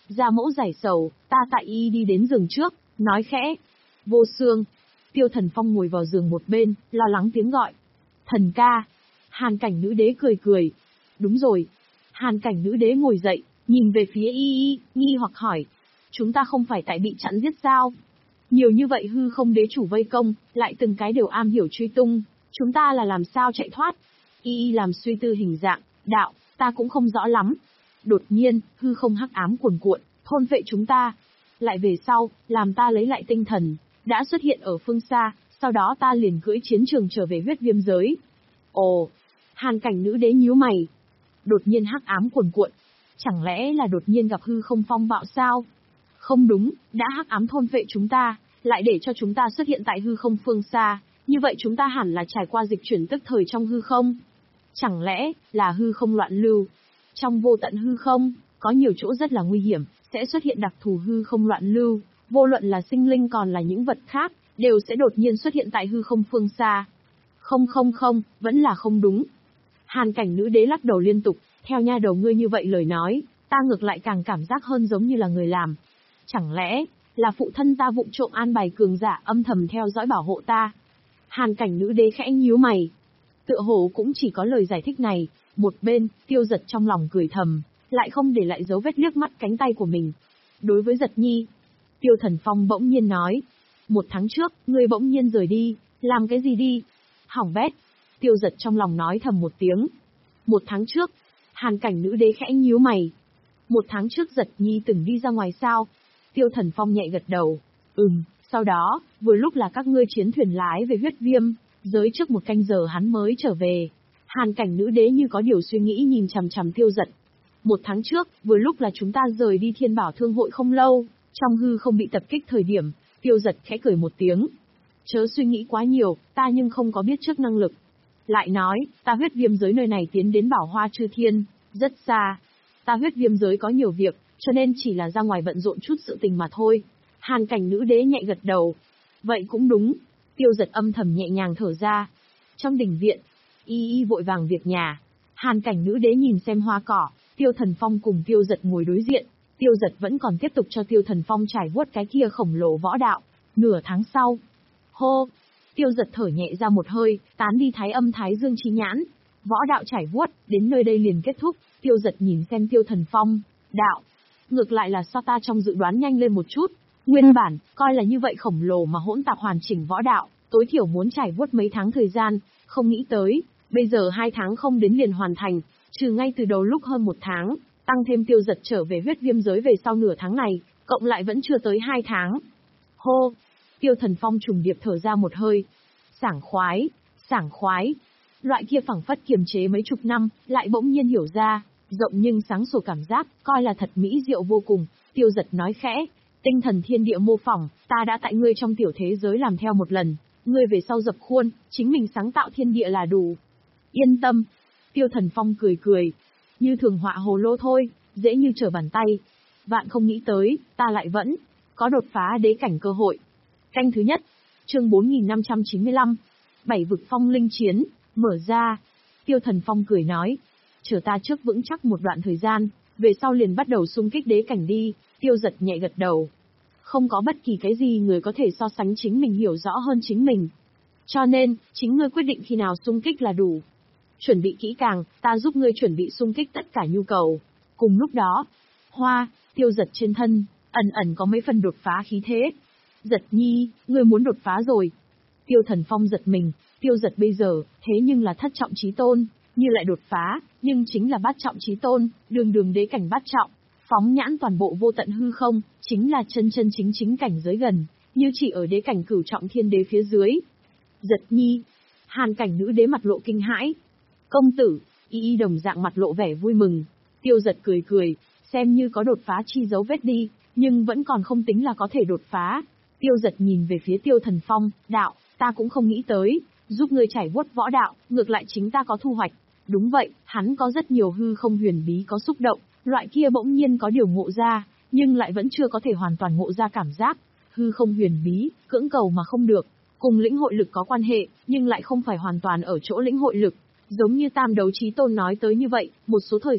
Gia mẫu giải sầu, ta tại y đi đến giường trước, nói khẽ. Vô Xương. Tiêu Thần Phong ngồi vào giường một bên, lo lắng tiếng gọi. Thần ca. Hàn Cảnh Nữ Đế cười cười. Đúng rồi. Hàn Cảnh Nữ Đế ngồi dậy, nhìn về phía y y, nghi hoặc hỏi. Chúng ta không phải tại bị chặn giết sao? Nhiều như vậy hư không đế chủ vây công, lại từng cái đều am hiểu truy tung, chúng ta là làm sao chạy thoát? Y y làm suy tư hình dạng, đạo, ta cũng không rõ lắm. Đột nhiên, hư không hắc ám cuồn cuộn, thôn phệ chúng ta. Lại về sau, làm ta lấy lại tinh thần, đã xuất hiện ở phương xa, sau đó ta liền cưỡi chiến trường trở về huyết viêm giới. Ồ, Hàn Cảnh Nữ Đế nhíu mày. Đột nhiên hắc ám cuồn cuộn, chẳng lẽ là đột nhiên gặp hư không phong bạo sao? Không đúng, đã hắc ám thôn phệ chúng ta, lại để cho chúng ta xuất hiện tại hư không phương xa, như vậy chúng ta hẳn là trải qua dịch chuyển tức thời trong hư không. Chẳng lẽ là hư không loạn lưu? Trong vô tận hư không, có nhiều chỗ rất là nguy hiểm, sẽ xuất hiện đặc thù hư không loạn lưu, vô luận là sinh linh còn là những vật khác, đều sẽ đột nhiên xuất hiện tại hư không phương xa. Không không không, vẫn là không đúng. Hàn Cảnh Nữ Đế lắc đầu liên tục, theo nha đầu ngươi như vậy lời nói, ta ngược lại càng cảm giác hơn giống như là người làm. Chẳng lẽ, là phụ thân ta vụng trộm an bài cường giả âm thầm theo dõi bảo hộ ta? Hàn Cảnh Nữ Đế khẽ nhíu mày. Tựa hồ cũng chỉ có lời giải thích này, một bên, Tiêu Giật trong lòng cười thầm, lại không để lại dấu vết liếc mắt cánh tay của mình. Đối với Giật Nhi, Tiêu Thần Phong bỗng nhiên nói, một tháng trước, ngươi bỗng nhiên rời đi, làm cái gì đi? Hỏng bét. Tiêu Giật trong lòng nói thầm một tiếng. Một tháng trước, Hàn Cảnh Nữ Đế khẽ nhíu mày. Một tháng trước Giật Nhi từng đi ra ngoài sao? Tiêu Thần Phong nhẹ gật đầu. Ừm, sau đó, vừa lúc là các ngươi chiến thuyền lái về huyết viêm, giới trước một canh giờ hắn mới trở về. Hàn Cảnh Nữ Đế như có điều suy nghĩ nhìn chằm chằm Tiêu Giật. Một tháng trước, vừa lúc là chúng ta rời đi Thiên Bảo Thương hội không lâu, trong hư không bị tập kích thời điểm, Tiêu Giật khẽ cười một tiếng. Chớ suy nghĩ quá nhiều, ta nhưng không có biết trước năng lực. Lại nói, ta huyết viêm giới nơi này tiến đến Bảo Hoa Chư Thiên, rất xa. Ta huyết viêm giới có nhiều việc, cho nên chỉ là ra ngoài bận rộn chút sự tình mà thôi. Hàn Cảnh Nữ Đế nhẹ gật đầu. Vậy cũng đúng. Tiêu Giật âm thầm nhẹ nhàng thở ra. Trong đình viện, y y vội vàng việc nhà. Hàn Cảnh Nữ Đế nhìn xem hoa cỏ, Tiêu Thần Phong cùng Tiêu Giật ngồi đối diện. Tiêu Giật vẫn còn tiếp tục cho Tiêu Thần Phong trải vuốt cái kia khổng lồ võ đạo. Nửa tháng sau. Hô! Tiêu Giật thở nhẹ ra một hơi, tán đi thái âm thái dương chi nhãn. Võ đạo trải vuốt, đến nơi đây liền kết thúc. Tiêu Giật nhìn xem Tiêu Thần Phong. Đạo! Ngược lại là so ta trong dự đoán nhanh lên một chút. Nguyên bản, coi là như vậy khổng lồ mà hỗn tạp hoàn chỉnh võ đạo, tối thiểu muốn trải vuốt mấy tháng thời gian, không nghĩ tới, bây giờ hai tháng không đến liền hoàn thành, trừ ngay từ đầu lúc hơn một tháng, tăng thêm Tiêu Giật trở về huyết viêm giới về sau nửa tháng này, cộng lại vẫn chưa tới hai tháng. Hô! Tiêu Thần Phong trùng điệp thở ra một hơi. Sảng khoái, sảng khoái. Loại kia phẳng phất kiềm chế mấy chục năm, lại bỗng nhiên hiểu ra, rộng nhưng sáng sủa cảm giác, coi là thật mỹ diệu vô cùng. Tiêu Giật nói khẽ, tinh thần thiên địa mô phỏng, ta đã tại ngươi trong tiểu thế giới làm theo một lần, ngươi về sau dập khuôn, chính mình sáng tạo thiên địa là đủ. Yên tâm. Tiêu Thần Phong cười cười, như thường họa hồ lô thôi, dễ như trở bàn tay. Vạn không nghĩ tới, ta lại vẫn có đột phá đế cảnh cơ hội. Canh thứ nhất, chương bốn nghìn năm trăm chín mươi lăm, bảy vực phong linh chiến, mở ra. Tiêu Thần Phong cười nói, chờ ta trước vững chắc một đoạn thời gian, về sau liền bắt đầu xung kích đế cảnh đi. Tiêu Giật nhẹ gật đầu. Không có bất kỳ cái gì người có thể so sánh chính mình hiểu rõ hơn chính mình. Cho nên, chính ngươi quyết định khi nào xung kích là đủ. Chuẩn bị kỹ càng, ta giúp ngươi chuẩn bị xung kích tất cả nhu cầu. Cùng lúc đó, Hoa, Tiêu Giật trên thân, ẩn ẩn có mấy phần đột phá khí thế. Giật Nhi, ngươi muốn đột phá rồi. Tiêu Thần Phong giật mình, Tiêu Giật bây giờ, thế nhưng là thất trọng chí tôn, như lại đột phá, nhưng chính là bát trọng chí tôn, đường đường đế cảnh bát trọng. Phóng nhãn toàn bộ vô tận hư không, chính là chân chân chính chính cảnh giới gần, như chỉ ở đế cảnh cửu trọng thiên đế phía dưới. Giật Nhi, Hàn Cảnh Nữ Đế mặt lộ kinh hãi. Công tử, y y đồng dạng mặt lộ vẻ vui mừng. Tiêu Giật cười cười, xem như có đột phá chi dấu vết đi, nhưng vẫn còn không tính là có thể đột phá. Tiêu Giật nhìn về phía Tiêu Thần Phong, đạo, ta cũng không nghĩ tới, giúp ngươi trải vuốt võ đạo, ngược lại chính ta có thu hoạch. Đúng vậy, hắn có rất nhiều hư không huyền bí có xúc động, loại kia bỗng nhiên có điều ngộ ra, nhưng lại vẫn chưa có thể hoàn toàn ngộ ra cảm giác. Hư không huyền bí, cưỡng cầu mà không được, cùng lĩnh hội lực có quan hệ, nhưng lại không phải hoàn toàn ở chỗ lĩnh hội lực. Giống như Tam Đấu Chí Tôn nói tới như vậy, một số thời khắc,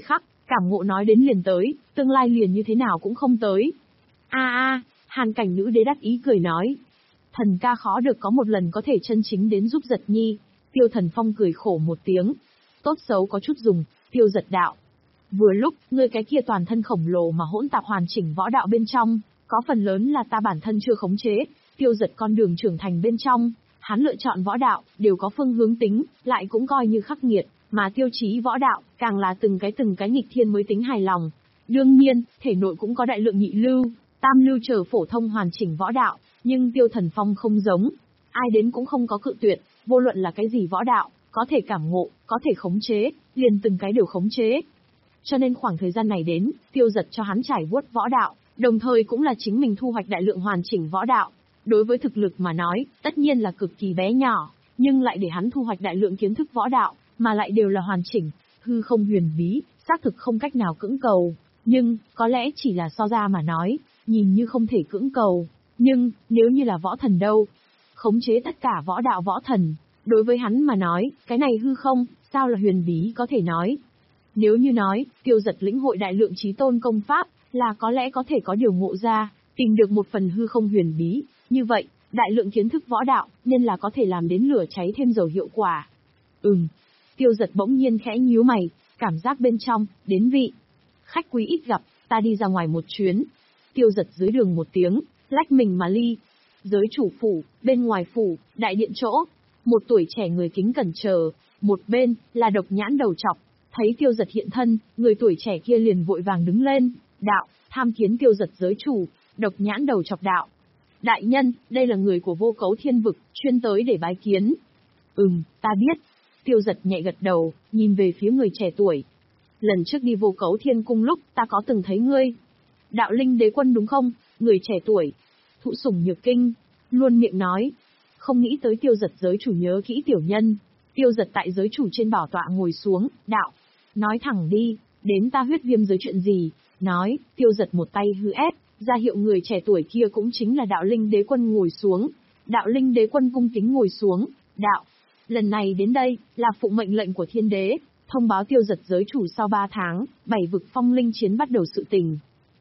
Cảm ngộ nói đến liền tới, tương lai liền như thế nào cũng không tới. A a, Hàn Cảnh Nữ Đế đắc ý cười nói. Thần ca khó được có một lần có thể chân chính đến giúp Giật Nhi. Tiêu Thần Phong cười khổ một tiếng. Tốt xấu có chút dùng, Tiêu Giật đạo. Vừa lúc, ngươi cái kia toàn thân khổng lồ mà hỗn tạp hoàn chỉnh võ đạo bên trong, có phần lớn là ta bản thân chưa khống chế, Tiêu Giật con đường trưởng thành bên trong, hắn lựa chọn võ đạo, đều có phương hướng tính, lại cũng coi như khắc nghiệt, mà tiêu chí võ đạo, càng là từng cái từng cái nghịch thiên mới tính hài lòng. Đương nhiên, thể nội cũng có đại lượng nhị lưu, tam lưu chờ phổ thông hoàn chỉnh võ đạo, nhưng Tiêu Thần Phong không giống. Ai đến cũng không có cự tuyệt, vô luận là cái gì võ đạo, có thể cảm ngộ, có thể khống chế, liền từng cái đều khống chế. Cho nên khoảng thời gian này đến, Tiêu Giật cho hắn trải vuốt võ đạo, đồng thời cũng là chính mình thu hoạch đại lượng hoàn chỉnh võ đạo. Đối với thực lực mà nói, tất nhiên là cực kỳ bé nhỏ, nhưng lại để hắn thu hoạch đại lượng kiến thức võ đạo, mà lại đều là hoàn chỉnh, hư không huyền bí, xác thực không cách nào cưỡng cầu. Nhưng, có lẽ chỉ là so ra mà nói, nhìn như không thể cưỡng cầu. Nhưng, nếu như là võ thần đâu? Khống chế tất cả võ đạo võ thần. Đối với hắn mà nói, cái này hư không, sao là huyền bí có thể nói. Nếu như nói, Tiêu Giật lĩnh hội đại lượng chí tôn công pháp, là có lẽ có thể có điều ngộ ra, tìm được một phần hư không huyền bí. Như vậy, đại lượng kiến thức võ đạo, nên là có thể làm đến lửa cháy thêm dầu hiệu quả. Ừm. Tiêu Giật bỗng nhiên khẽ nhíu mày, cảm giác bên trong, đến vị. Khách quý ít gặp, ta đi ra ngoài một chuyến. Tiêu Giật dưới đường một tiếng, lách mình mà ly. Giới chủ phủ, bên ngoài phủ, đại điện chỗ. Một tuổi trẻ người kính cẩn chờ, một bên, là Độc Nhãn đầu trọc. Thấy Tiêu Giật hiện thân, người tuổi trẻ kia liền vội vàng đứng lên. Đạo, tham kiến Tiêu Giật giới chủ. Độc Nhãn đầu trọc đạo. Đại nhân, đây là người của Vô Cấu Thiên Vực, chuyên tới để bái kiến. Ừm, ta biết. Tiêu Giật nhẹ gật đầu, nhìn về phía người trẻ tuổi. Lần trước đi Vô Cấu Thiên Cung lúc, ta có từng thấy ngươi. Đạo Linh Đế Quân đúng không? Người trẻ tuổi. Thụ sủng nhược kinh. Luôn miệng nói. Không nghĩ tới Tiêu Giật giới chủ nhớ kỹ tiểu nhân. Tiêu Giật tại giới chủ trên bảo tọa ngồi xuống, đạo. Nói thẳng đi, đến ta huyết viêm giới chuyện gì? Nói, Tiêu Giật một tay hư ép, ra hiệu người trẻ tuổi kia cũng chính là Đạo Linh Đế Quân ngồi xuống. Đạo Linh Đế Quân cung kính ngồi xuống, đạo. Lần này đến đây, là phụ mệnh lệnh của thiên đế, thông báo Tiêu Giật giới chủ sau ba tháng, bảy vực phong linh chiến bắt đầu sự tình.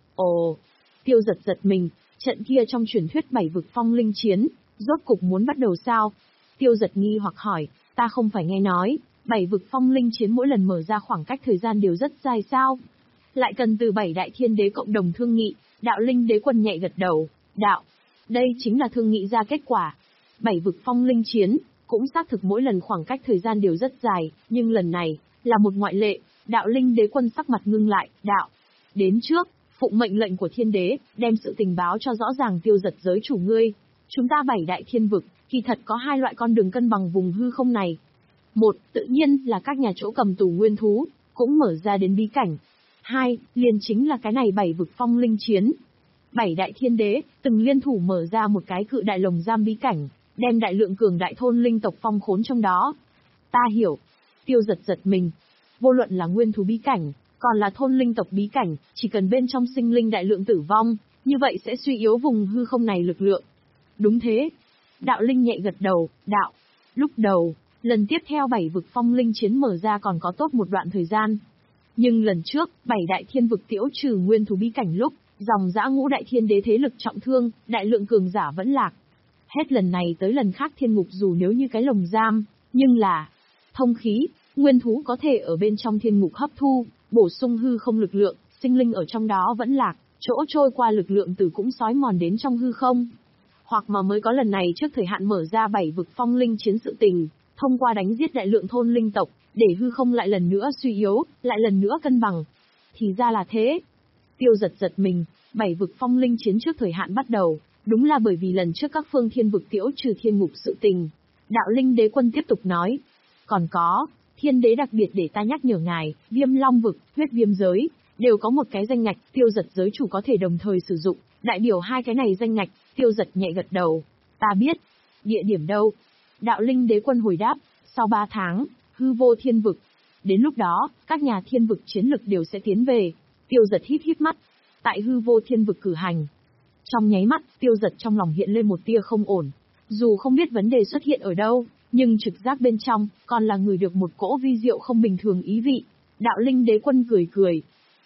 Ồ, Tiêu Giật giật mình, trận kia trong truyền thuyết bảy vực phong linh chiến, rốt cục muốn bắt đầu sao? Tiêu Giật nghi hoặc hỏi, ta không phải nghe nói, bảy vực phong linh chiến mỗi lần mở ra khoảng cách thời gian đều rất dài sao? Lại cần từ bảy đại thiên đế cộng đồng thương nghị, Đạo Linh Đế Quân nhẹ gật đầu, đạo. Đây chính là thương nghị ra kết quả. Bảy vực phong linh chiến, cũng xác thực mỗi lần khoảng cách thời gian đều rất dài, nhưng lần này, là một ngoại lệ. Đạo Linh Đế Quân sắc mặt ngưng lại, đạo. Đến trước, phụng mệnh lệnh của thiên đế, đem sự tình báo cho rõ ràng Tiêu Giật giới chủ ngươi. Chúng ta bảy đại thiên vực, kỳ thật có hai loại con đường cân bằng vùng hư không này. Một, tự nhiên là các nhà chỗ cầm tù nguyên thú, cũng mở ra đến bí cảnh. Hai, liền chính là cái này bảy vực phong linh chiến. Bảy đại thiên đế, từng liên thủ mở ra một cái cự đại lồng giam bí cảnh, đem đại lượng cường đại thôn linh tộc phong khốn trong đó. Ta hiểu. Tiêu Giật giật mình. Vô luận là nguyên thú bí cảnh, còn là thôn linh tộc bí cảnh, chỉ cần bên trong sinh linh đại lượng tử vong, như vậy sẽ suy yếu vùng hư không này lực lượng. Đúng thế. Đạo Linh nhẹ gật đầu, đạo. Lúc đầu, lần tiếp theo bảy vực phong linh chiến mở ra còn có tốt một đoạn thời gian. Nhưng lần trước, bảy đại thiên vực tiễu trừ nguyên thú bí cảnh lúc, dòng dã ngũ đại thiên đế thế lực trọng thương, đại lượng cường giả vẫn lạc. Hết lần này tới lần khác thiên ngục dù nếu như cái lồng giam, nhưng là thông khí, nguyên thú có thể ở bên trong thiên ngục hấp thu, bổ sung hư không lực lượng, sinh linh ở trong đó vẫn lạc, chỗ trôi qua lực lượng từ cũng sói mòn đến trong hư không. Hoặc mà mới có lần này trước thời hạn mở ra bảy vực phong linh chiến sự tình, thông qua đánh giết đại lượng thôn linh tộc, để hư không lại lần nữa suy yếu, lại lần nữa cân bằng. Thì ra là thế. Tiêu Giật giật mình, bảy vực phong linh chiến trước thời hạn bắt đầu, đúng là bởi vì lần trước các phương thiên vực tiễu trừ thiên ngục sự tình. Đạo Linh Đế Quân tiếp tục nói. Còn có, thiên đế đặc biệt để ta nhắc nhở ngài, viêm long vực, huyết viêm giới, đều có một cái danh ngạch, Tiêu Giật giới chủ có thể đồng thời sử dụng. Đại biểu hai cái này danh ngạch, Tiêu Giật nhẹ gật đầu. Ta biết. Địa điểm đâu? Đạo Linh Đế Quân hồi đáp, sau ba tháng, hư vô thiên vực. Đến lúc đó, các nhà thiên vực chiến lực đều sẽ tiến về. Tiêu Giật híp híp mắt. Tại hư vô thiên vực cử hành. Trong nháy mắt, Tiêu Giật trong lòng hiện lên một tia không ổn. Dù không biết vấn đề xuất hiện ở đâu, nhưng trực giác bên trong, còn là người được một cỗ vi diệu không bình thường ý vị. Đạo Linh Đế Quân cười cười.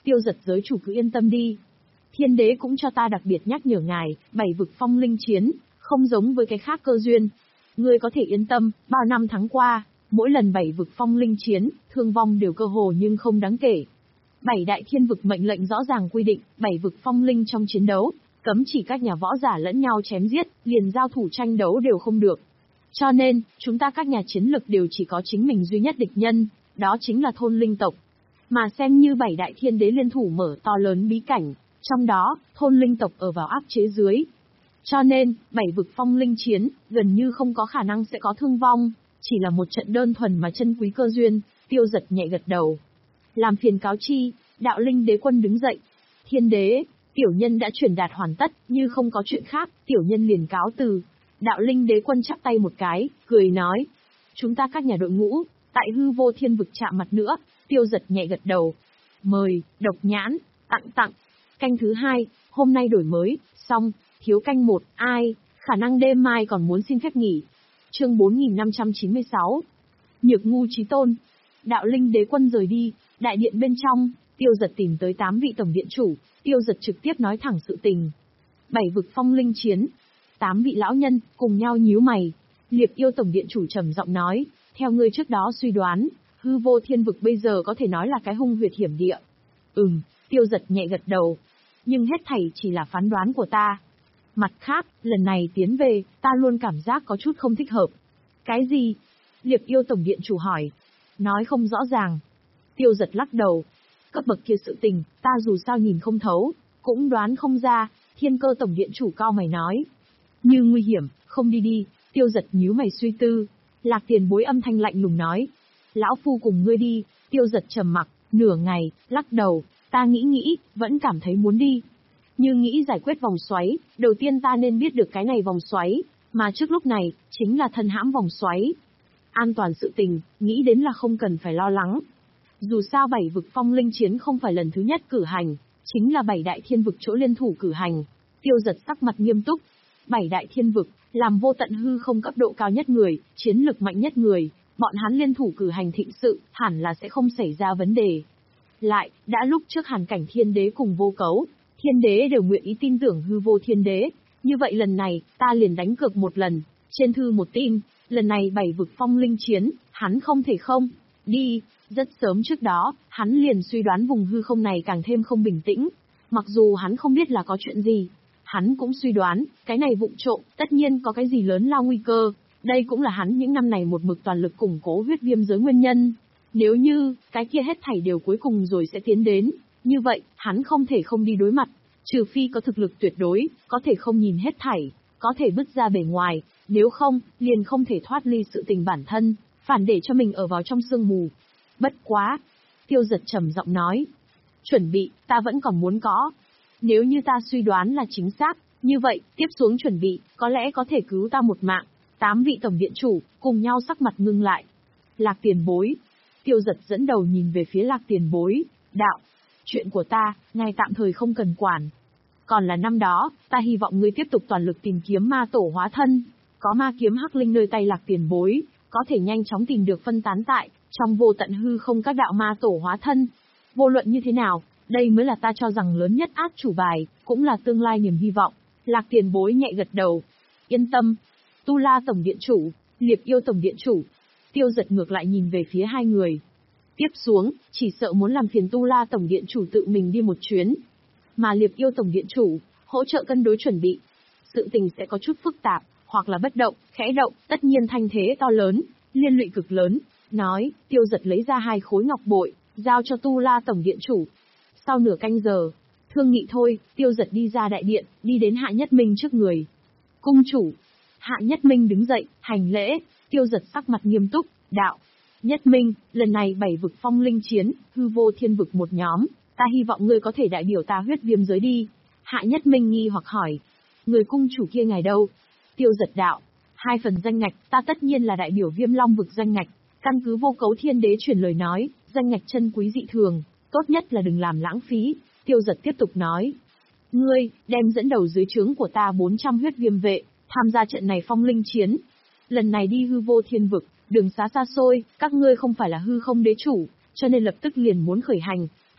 Tiêu Giật giới chủ cứ yên tâm đi. Thiên đế cũng cho ta đặc biệt nhắc nhở ngài, bảy vực phong linh chiến, không giống với cái khác cơ duyên. Ngươi có thể yên tâm, bao năm tháng qua, mỗi lần bảy vực phong linh chiến, thương vong đều cơ hồ nhưng không đáng kể. Bảy đại thiên vực mệnh lệnh rõ ràng quy định, bảy vực phong linh trong chiến đấu, cấm chỉ các nhà võ giả lẫn nhau chém giết, liền giao thủ tranh đấu đều không được. Cho nên, chúng ta các nhà chiến lực đều chỉ có chính mình duy nhất địch nhân, đó chính là thôn linh tộc. Mà xem như bảy đại thiên đế liên thủ mở to lớn bí cảnh, trong đó, thôn linh tộc ở vào áp chế dưới. Cho nên, bảy vực phong linh chiến, gần như không có khả năng sẽ có thương vong, chỉ là một trận đơn thuần mà chân quý cơ duyên. Tiêu Giật nhẹ gật đầu. Làm phiền cáo chi, đạo linh đế quân đứng dậy. Thiên đế, tiểu nhân đã truyền đạt hoàn tất, như không có chuyện khác, tiểu nhân liền cáo từ. Đạo linh đế quân chắp tay một cái, cười nói. Chúng ta các nhà đội ngũ, tại hư vô thiên vực chạm mặt nữa. Tiêu Giật nhẹ gật đầu. Mời, độc nhãn, tặng tặng. Canh thứ hai, hôm nay đổi mới, xong, thiếu canh một, ai, khả năng đêm mai còn muốn xin phép nghỉ. Chương bốn nghìn năm trăm chín mươi sáu. Nhược ngu chí tôn. Đạo linh đế quân rời đi, đại điện bên trong, Tiêu Giật tìm tới tám vị tổng điện chủ, Tiêu Giật trực tiếp nói thẳng sự tình. Bảy vực phong linh chiến. Tám vị lão nhân, cùng nhau nhíu mày. Liệp yêu tổng điện chủ trầm giọng nói, theo ngươi trước đó suy đoán, hư vô thiên vực bây giờ có thể nói là cái hung huyệt hiểm địa. Ừm, Tiêu Giật nhẹ gật đầu. Nhưng hết thảy chỉ là phán đoán của ta. Mặt khác, lần này tiến về, ta luôn cảm giác có chút không thích hợp. Cái gì? Liệp yêu tổng điện chủ hỏi. Nói không rõ ràng. Tiêu Giật lắc đầu. Cấp bậc kia sự tình, ta dù sao nhìn không thấu, cũng đoán không ra. Thiên cơ tổng điện chủ cao mày nói. Như nguy hiểm, không đi đi. Tiêu Giật nhíu mày suy tư. Lạc Tiền Bối âm thanh lạnh lùng nói. Lão phu cùng ngươi đi. Tiêu Giật trầm mặc, nửa ngày, lắc đầu. Ta nghĩ nghĩ, vẫn cảm thấy muốn đi. Như nghĩ giải quyết vòng xoáy, đầu tiên ta nên biết được cái này vòng xoáy, mà trước lúc này, chính là thân hãm vòng xoáy. An toàn sự tình, nghĩ đến là không cần phải lo lắng. Dù sao bảy vực phong linh chiến không phải lần thứ nhất cử hành, chính là bảy đại thiên vực chỗ liên thủ cử hành. Tiêu Giật sắc mặt nghiêm túc. Bảy đại thiên vực, làm vô tận hư không cấp độ cao nhất người, chiến lực mạnh nhất người, bọn hắn liên thủ cử hành thịnh sự, hẳn là sẽ không xảy ra vấn đề. Lại, đã lúc trước Hàn Cảnh Thiên Đế cùng Vô Cấu, Thiên Đế đều nguyện ý tin tưởng hư vô Thiên Đế, như vậy lần này, ta liền đánh cược một lần, trên thư một tin, lần này bảy vực phong linh chiến, hắn không thể không, đi, rất sớm trước đó, hắn liền suy đoán vùng hư không này càng thêm không bình tĩnh, mặc dù hắn không biết là có chuyện gì, hắn cũng suy đoán, cái này vụng trộm, tất nhiên có cái gì lớn lao nguy cơ, đây cũng là hắn những năm này một mực toàn lực củng cố huyết viêm giới nguyên nhân. Nếu như, cái kia hết thảy đều cuối cùng rồi sẽ tiến đến, như vậy, hắn không thể không đi đối mặt, trừ phi có thực lực tuyệt đối, có thể không nhìn hết thảy, có thể bứt ra bề ngoài, nếu không, liền không thể thoát ly sự tình bản thân, phản để cho mình ở vào trong sương mù. Bất quá. Tiêu Giật trầm giọng nói. Chuẩn bị, ta vẫn còn muốn có. Nếu như ta suy đoán là chính xác, như vậy, tiếp xuống chuẩn bị, có lẽ có thể cứu ta một mạng. Tám vị tổng điện chủ, cùng nhau sắc mặt ngưng lại. Lạc Tiền Bối. Tiêu Giật dẫn đầu nhìn về phía Lạc Tiền Bối, đạo. Chuyện của ta, ngài tạm thời không cần quản. Còn là năm đó, ta hy vọng ngươi tiếp tục toàn lực tìm kiếm ma tổ hóa thân. Có ma kiếm hắc linh nơi tay Lạc Tiền Bối, có thể nhanh chóng tìm được phân tán tại, trong vô tận hư không các đạo ma tổ hóa thân. Vô luận như thế nào, đây mới là ta cho rằng lớn nhất át chủ bài, cũng là tương lai niềm hy vọng. Lạc Tiền Bối nhẹ gật đầu. Yên tâm. Tu La Tổng Điện Chủ, Liệp Yêu Tổng Điện Chủ. Tiêu Giật ngược lại nhìn về phía hai người. Tiếp xuống, chỉ sợ muốn làm phiền Tu La Tổng Điện Chủ tự mình đi một chuyến. Mà Liệp Yêu Tổng Điện Chủ, hỗ trợ cân đối chuẩn bị. Sự tình sẽ có chút phức tạp, hoặc là bất động, khẽ động, tất nhiên thanh thế to lớn, liên lụy cực lớn. Nói, Tiêu Giật lấy ra hai khối ngọc bội, giao cho Tu La Tổng Điện Chủ. Sau nửa canh giờ, thương nghị thôi, Tiêu Giật đi ra đại điện, đi đến Hạ Nhất Minh trước người. Cung chủ. Hạ Nhất Minh đứng dậy, hành lễ, Tiêu Giật sắc mặt nghiêm túc, đạo. Nhất Minh, lần này bảy vực phong linh chiến, hư vô thiên vực một nhóm, ta hy vọng ngươi có thể đại biểu ta huyết viêm giới đi. Hạ Nhất Minh nghi hoặc hỏi. Người cung chủ kia ngài đâu? Tiêu Giật đạo. Hai phần danh ngạch, ta tất nhiên là đại biểu Viêm Long vực danh ngạch. Căn cứ Vô Cấu Thiên Đế truyền lời nói, danh ngạch chân quý dị thường, tốt nhất là đừng làm lãng phí. Tiêu Giật tiếp tục nói. Ngươi, đem dẫn đầu dưới trướng của ta bốn trăm huyết viêm vệ, tham gia trận này phong linh chiến. Lần này đi hư vô thiên vực, đường xá xa xôi, các ngươi không phải là hư không đế chủ, cho nên lập tức liền muốn khởi hành.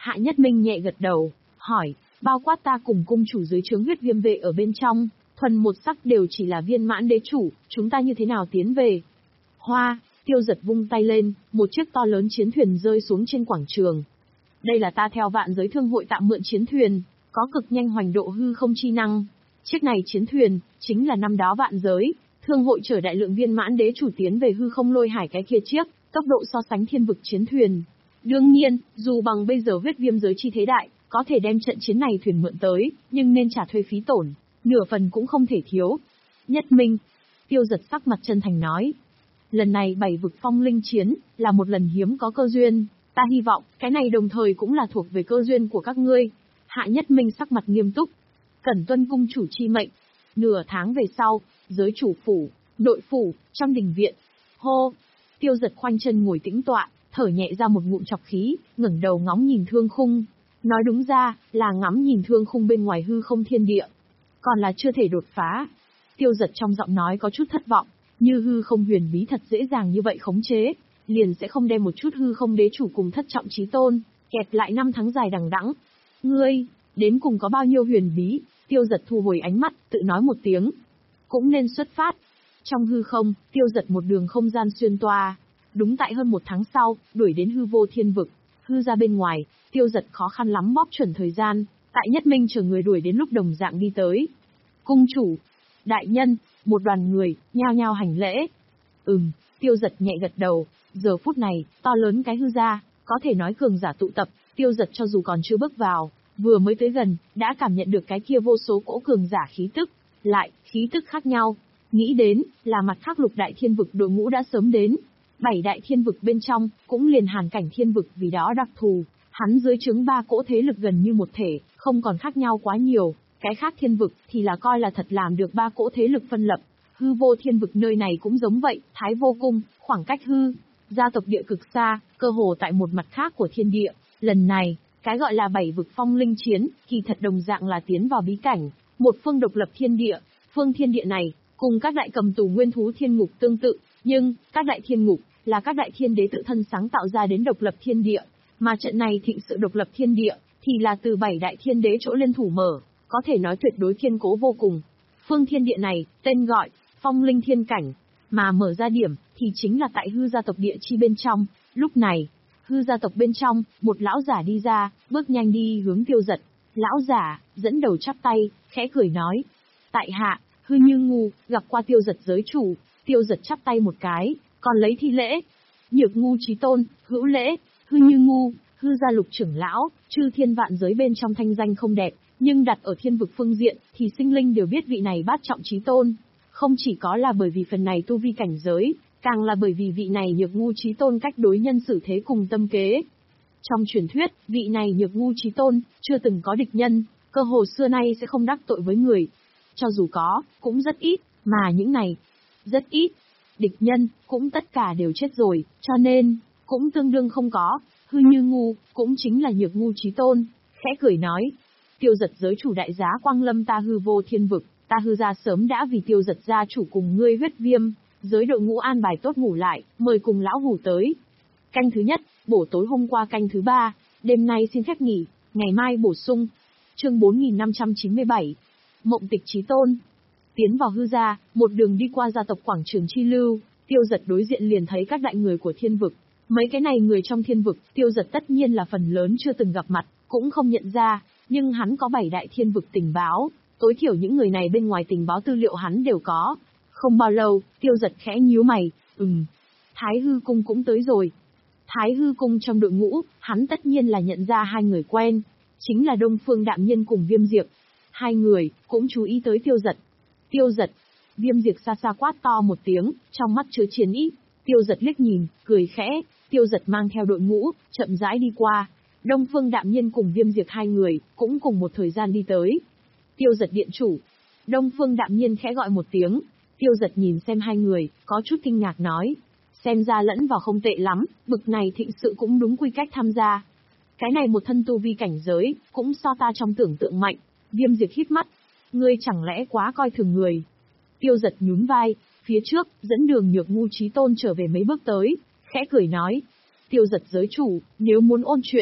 Hạ Nhất Minh nhẹ gật đầu, hỏi, bao quát ta cùng cung chủ dưới trướng huyết viêm vệ ở bên trong, thuần một sắc đều chỉ là viên mãn đế chủ, chúng ta như thế nào tiến về? Hoa, Tiêu Giật vung tay lên, một chiếc to lớn chiến thuyền rơi xuống trên quảng trường. Đây là ta theo vạn giới thương hội tạm mượn chiến thuyền, có cực nhanh hoành độ hư không chi năng. Chiếc này chiến thuyền, chính là năm đó vạn giới, thương hội chở đại lượng viên mãn đế chủ tiến về hư không lôi hải cái kia chiếc, tốc độ so sánh thiên vực chiến thuyền. Đương nhiên, dù bằng bây giờ huyết viêm giới chi thế đại, có thể đem trận chiến này thuyền mượn tới, nhưng nên trả thuê phí tổn, nửa phần cũng không thể thiếu. Nhất Minh, Tiêu Giật sắc mặt chân thành nói. Lần này bảy vực phong linh chiến, là một lần hiếm có cơ duyên, ta hy vọng, cái này đồng thời cũng là thuộc về cơ duyên của các ngươi. Hạ Nhất Minh sắc mặt nghiêm túc. Cẩn tuân cung chủ chi mệnh. Nửa tháng về sau, giới chủ phủ, nội phủ, trong đình viện. Hô! Tiêu Giật khoanh chân ngồi tĩnh tọa, thở nhẹ ra một ngụm trọc khí, ngẩng đầu ngóng nhìn thương khung. Nói đúng ra, là ngắm nhìn thương khung bên ngoài hư không thiên địa. Còn là chưa thể đột phá. Tiêu Giật trong giọng nói có chút thất vọng, như hư không huyền bí thật dễ dàng như vậy khống chế, liền sẽ không đem một chút hư không đế chủ cùng thất trọng chí tôn, kẹp lại năm tháng dài đằng đẵng. Ngươi, đến cùng có bao nhiêu huyền bí? Tiêu Giật thu hồi ánh mắt, tự nói một tiếng. Cũng nên xuất phát. Trong hư không, Tiêu Giật một đường không gian xuyên toa. Đúng tại hơn một tháng sau, đuổi đến hư vô thiên vực. Hư ra bên ngoài, Tiêu Giật khó khăn lắm bóp chuẩn thời gian, tại Nhất Minh chờ người đuổi đến lúc đồng dạng đi tới. Cung chủ, đại nhân, một đoàn người, nhao nhao hành lễ. Ừm, Tiêu Giật nhẹ gật đầu, giờ phút này, to lớn cái hư ra, có thể nói cường giả tụ tập, Tiêu Giật cho dù còn chưa bước vào, vừa mới tới gần, đã cảm nhận được cái kia vô số cỗ cường giả khí tức, lại, khí tức khác nhau. Nghĩ đến, là mặt khác lục đại thiên vực đội ngũ đã sớm đến. Bảy đại thiên vực bên trong, cũng liền hàn cảnh thiên vực vì đó đặc thù, hắn dưới trướng ba cỗ thế lực gần như một thể, không còn khác nhau quá nhiều. Cái khác thiên vực thì là coi là thật làm được ba cỗ thế lực phân lập. Hư vô thiên vực nơi này cũng giống vậy, Thái Vô Cung, khoảng cách hư, gia tộc địa cực xa, cơ hồ tại một mặt khác của thiên địa. Lần này, cái gọi là bảy vực phong linh chiến, kỳ thật đồng dạng là tiến vào bí cảnh, một phương độc lập thiên địa. Phương thiên địa này, cùng các đại cầm tù nguyên thú thiên ngục tương tự, nhưng, các đại thiên ngục, là các đại thiên đế tự thân sáng tạo ra đến độc lập thiên địa. Mà trận này thịnh sự độc lập thiên địa, thì là từ bảy đại thiên đế chỗ liên thủ mở, có thể nói tuyệt đối kiên cố vô cùng. Phương thiên địa này, tên gọi, phong linh thiên cảnh, mà mở ra điểm, thì chính là tại hư gia tộc địa chi bên trong. Lúc này, hư gia tộc bên trong, một lão giả đi ra, bước nhanh đi hướng Tiêu Giật. Lão giả, dẫn đầu chắp tay, khẽ cười nói. Tại hạ, hư như ngu, gặp qua Tiêu Giật giới chủ. Tiêu Giật chắp tay một cái, còn lấy thi lễ. Nhược ngu chí tôn, hữu lễ, hư như ngu, hư gia lục trưởng lão, chư thiên vạn giới bên trong thanh danh không đẹp, nhưng đặt ở thiên vực phương diện, thì sinh linh đều biết vị này bát trọng chí tôn. Không chỉ có là bởi vì phần này tu vi cảnh giới, càng là bởi vì vị này nhược ngu chí tôn cách đối nhân xử thế cùng tâm kế. Trong truyền thuyết, vị này nhược ngu chí tôn, chưa từng có địch nhân, cơ hồ xưa nay sẽ không đắc tội với người. Cho dù có, cũng rất ít, mà những này, rất ít. Địch nhân, cũng tất cả đều chết rồi, cho nên, cũng tương đương không có. Hư như ngu, cũng chính là nhược ngu chí tôn, khẽ cười nói. Tiêu Giật giới chủ đại giá quang lâm ta hư vô thiên vực, ta hư ra sớm đã vì Tiêu Giật gia chủ cùng ngươi huyết viêm, giới đội ngũ an bài tốt ngủ lại, mời cùng lão hủ tới. Canh thứ nhất, bổ tối hôm qua canh thứ ba, đêm nay xin phép nghỉ, ngày mai bổ sung. Chương bốn nghìn năm trăm chín mươi bảy, Mộng Tịch Chí Tôn. Tiến vào hư gia, một đường đi qua gia tộc quảng trường chi lưu, Tiêu Giật đối diện liền thấy các đại người của thiên vực. Mấy cái này người trong thiên vực, Tiêu Giật tất nhiên là phần lớn chưa từng gặp mặt, cũng không nhận ra, nhưng hắn có bảy đại thiên vực tình báo, tối thiểu những người này bên ngoài tình báo tư liệu hắn đều có. Không bao lâu, Tiêu Giật khẽ nhíu mày, ừm, Thái Hư Cung cũng tới rồi. Thái Hư Cung trong đội ngũ, hắn tất nhiên là nhận ra hai người quen, chính là Đông Phương Đạm Nhiên cùng Viêm Diệp. Hai người, cũng chú ý tới Tiêu Giật. Tiêu Giật, Viêm Diệp xa xa quát to một tiếng, trong mắt chứa chiến ý. Tiêu Giật liếc nhìn, cười khẽ, Tiêu Giật mang theo đội ngũ, chậm rãi đi qua. Đông Phương Đạm Nhiên cùng Viêm Diệp hai người, cũng cùng một thời gian đi tới. Tiêu Giật điện chủ. Đông Phương Đạm Nhiên khẽ gọi một tiếng. Tiêu Giật nhìn xem hai người, có chút kinh ngạc nói. Xem ra lẫn vào không tệ lắm, bực này thịnh sự cũng đúng quy cách tham gia. Cái này một thân tu vi cảnh giới, cũng so ta trong tưởng tượng mạnh. Viêm Diệp híp mắt. Ngươi chẳng lẽ quá coi thường người. Tiêu Giật nhún vai, phía trước, dẫn đường nhược ngu chí tôn trở về mấy bước tới, khẽ cười nói. Tiêu Giật giới chủ, nếu muốn ôn chuyện,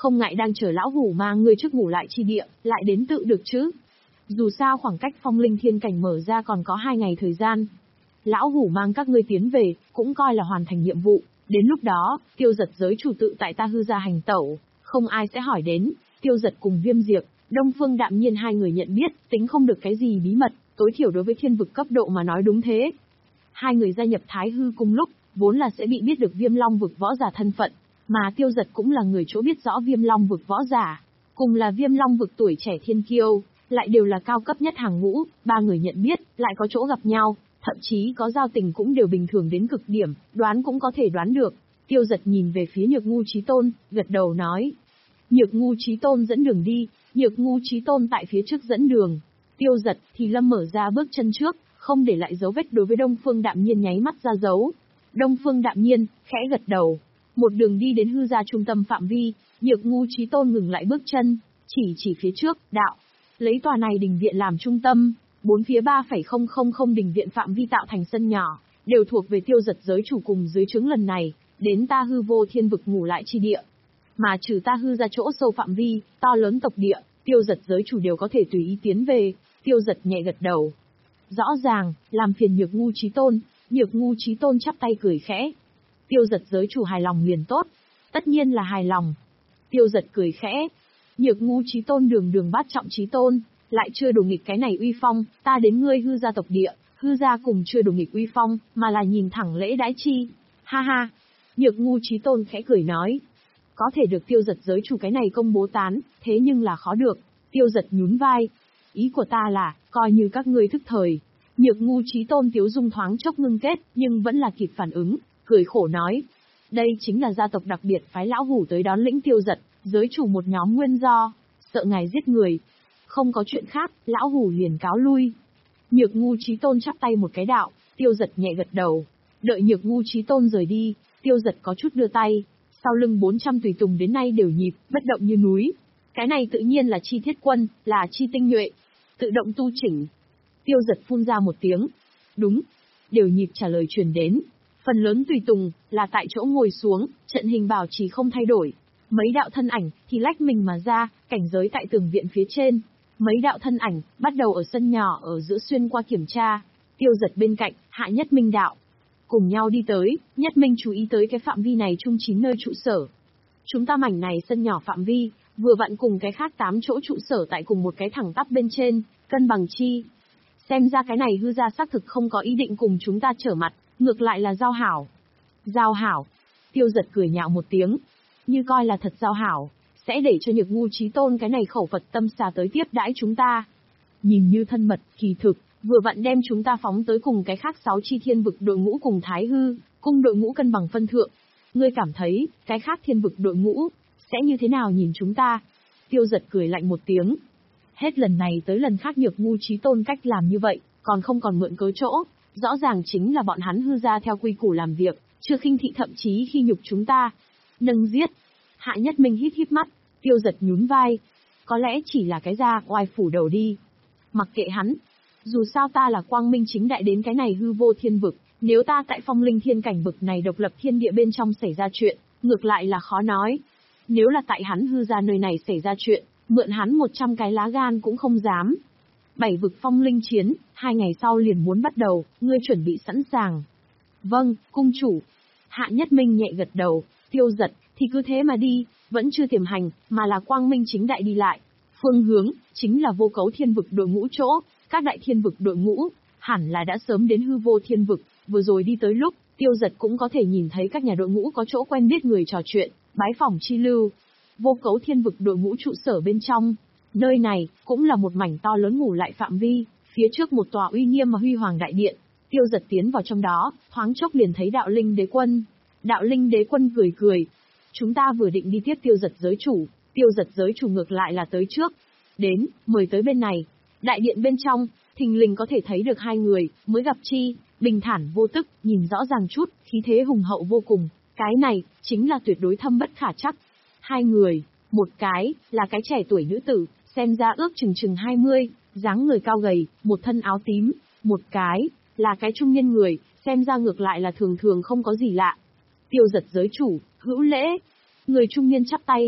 không ngại đang chờ lão hủ mang ngươi trước ngủ lại chi địa, lại đến tự được chứ. Dù sao khoảng cách phong linh thiên cảnh mở ra còn có hai ngày thời gian. Lão hủ mang các ngươi tiến về, cũng coi là hoàn thành nhiệm vụ. Đến lúc đó, Tiêu Giật giới chủ tự tại ta hư ra hành tẩu, không ai sẽ hỏi đến. Tiêu Giật cùng Viêm Diệp, Đông Phương Đạm Nhiên hai người nhận biết, tính không được cái gì bí mật, tối thiểu đối với thiên vực cấp độ mà nói đúng thế. Hai người gia nhập Thái Hư cùng lúc, vốn là sẽ bị biết được Viêm Long vực võ giả thân phận, mà Tiêu Giật cũng là người chỗ biết rõ Viêm Long vực võ giả, cùng là Viêm Long vực tuổi trẻ thiên kiêu, lại đều là cao cấp nhất hàng ngũ, ba người nhận biết, lại có chỗ gặp nhau, thậm chí có giao tình cũng đều bình thường đến cực điểm, đoán cũng có thể đoán được. Tiêu Giật nhìn về phía Nhược Ngu Chí Tôn, gật đầu nói. Nhược Ngu Chí Tôn dẫn đường đi, Nhược Ngu Chí Tôn tại phía trước dẫn đường. Tiêu Giật thì lâm mở ra bước chân trước, không để lại dấu vết đối với Đông Phương Đạm Nhiên nháy mắt ra dấu. Đông Phương Đạm Nhiên, khẽ gật đầu. Một đường đi đến hư gia trung tâm phạm vi, Nhược Ngu Chí Tôn ngừng lại bước chân, chỉ chỉ phía trước, đạo. Lấy tòa này đình viện làm trung tâm, bốn phía ba phẩy không không không đình viện phạm vi tạo thành sân nhỏ, đều thuộc về Tiêu Giật giới chủ cùng dưới trướng lần này, đến ta hư vô thiên vực ngủ lại chi địa. Mà trừ ta hư ra chỗ sâu phạm vi, to lớn tộc địa, Tiêu Giật giới chủ đều có thể tùy ý tiến về. Tiêu Giật nhẹ gật đầu. Rõ ràng, làm phiền Nhược Ngu Chí Tôn. Nhược Ngu Chí Tôn chắp tay cười khẽ. Tiêu Giật giới chủ hài lòng liền tốt. Tất nhiên là hài lòng. Tiêu Giật cười khẽ. Nhược Ngu Chí Tôn đường đường bát trọng chí tôn, lại chưa đủ nghịch cái này uy phong, ta đến ngươi hư gia tộc địa, hư gia cùng chưa đủ nghịch uy phong, mà là nhìn thẳng lễ đãi chi. Ha ha. Nhược Ngu Chí Tôn khẽ cười nói. Có thể được Tiêu Giật giới chủ cái này công bố tán, thế nhưng là khó được. Tiêu Giật nhún vai. Ý của ta là, coi như các ngươi thức thời. Nhược Ngu Chí Tôn tiếu dung thoáng chốc ngưng kết, nhưng vẫn là kịp phản ứng, cười khổ nói. Đây chính là gia tộc đặc biệt phái lão hủ tới đón lĩnh Tiêu Giật, giới chủ một nhóm nguyên do, sợ ngài giết người. Không có chuyện khác, lão hủ liền cáo lui. Nhược Ngu Chí Tôn chắp tay một cái đạo, Tiêu Giật nhẹ gật đầu. Đợi Nhược Ngu Chí Tôn rời đi, Tiêu Giật có chút đưa tay, sau lưng bốn trăm tùy tùng đến nay đều nhịp, bất động như núi. Cái này tự nhiên là chi thiết quân, là chi tinh nhuệ. Tự động tu chỉnh. Tiêu Giật phun ra một tiếng. Đúng. Đều nhịp trả lời truyền đến. Phần lớn tùy tùng, là tại chỗ ngồi xuống, trận hình bảo trì không thay đổi. Mấy đạo thân ảnh, thì lách mình mà ra, cảnh giới tại tường viện phía trên. Mấy đạo thân ảnh, bắt đầu ở sân nhỏ ở giữa xuyên qua kiểm tra. Tiêu Giật bên cạnh, Hạ Nhất Minh đạo. Cùng nhau đi tới, Nhất Minh chú ý tới cái phạm vi này chung chín nơi trụ sở. Chúng ta mảnh này sân nhỏ phạm vi, vừa vặn cùng cái khác tám chỗ trụ sở tại cùng một cái thẳng tắp bên trên, cân bằng chi. Xem ra cái này hư ra xác thực không có ý định cùng chúng ta trở mặt, ngược lại là giao hảo. Giao hảo. Tiêu Giật cười nhạo một tiếng. Như coi là thật giao hảo, sẽ để cho Nhược Ngu Chí Tôn cái này khẩu Phật tâm xà tới tiếp đãi chúng ta. Nhìn như thân mật, kỳ thực, vừa vặn đem chúng ta phóng tới cùng cái khác sáu chi thiên vực đội ngũ cùng Thái Hư, cùng đội ngũ cân bằng phân thượng. Ngươi cảm thấy, cái khác thiên vực đội ngũ, sẽ như thế nào nhìn chúng ta? Tiêu Giật cười lạnh một tiếng. Hết lần này tới lần khác Nhược Ngu Chí Tôn cách làm như vậy, còn không còn mượn cớ chỗ, rõ ràng chính là bọn hắn hư ra theo quy củ làm việc, chưa khinh thị thậm chí khi nhục chúng ta. Nâng giết. Hạ Nhất Minh hít hít mắt, Tiêu Giật nhún vai. Có lẽ chỉ là cái da oai phủ đầu đi. Mặc kệ hắn. Dù sao ta là quang minh chính đại đến cái này hư vô thiên vực, nếu ta tại phong linh thiên cảnh vực này độc lập thiên địa bên trong xảy ra chuyện, ngược lại là khó nói. Nếu là tại hắn hư ra nơi này xảy ra chuyện, mượn hắn một trăm cái lá gan cũng không dám. Bảy vực phong linh chiến, hai ngày sau liền muốn bắt đầu, ngươi chuẩn bị sẵn sàng. Vâng, cung chủ. Hạ Nhất Minh nhẹ gật đầu. Tiêu Giật, thì cứ thế mà đi, vẫn chưa tiềm hành, mà là quang minh chính đại đi lại. Phương hướng, chính là vô cấu thiên vực đội ngũ chỗ, các đại thiên vực đội ngũ, hẳn là đã sớm đến hư vô thiên vực, vừa rồi đi tới lúc, Tiêu Giật cũng có thể nhìn thấy các nhà đội ngũ có chỗ quen biết người trò chuyện, bái phỏng chi lưu. Vô cấu thiên vực đội ngũ trụ sở bên trong, nơi này, cũng là một mảnh to lớn ngủ lại phạm vi, phía trước một tòa uy nghiêm mà huy hoàng đại điện. Tiêu Giật tiến vào trong đó, thoáng chốc liền thấy đạo linh đế quân. Đạo linh đế quân cười cười. Chúng ta vừa định đi tiếp Tiêu Giật giới chủ, Tiêu Giật giới chủ ngược lại là tới trước. Đến, mời tới bên này. Đại điện bên trong, thình lình có thể thấy được hai người, mới gặp chi, bình thản vô tức, nhìn rõ ràng chút, khí thế hùng hậu vô cùng. Cái này, chính là tuyệt đối thâm bất khả trắc. Hai người, một cái, là cái trẻ tuổi nữ tử, xem ra ước chừng chừng hai mươi, dáng người cao gầy, một thân áo tím. Một cái, là cái trung niên người, xem ra ngược lại là thường thường không có gì lạ. Tiêu Giật giới chủ, hữu lễ. Người trung niên chắp tay.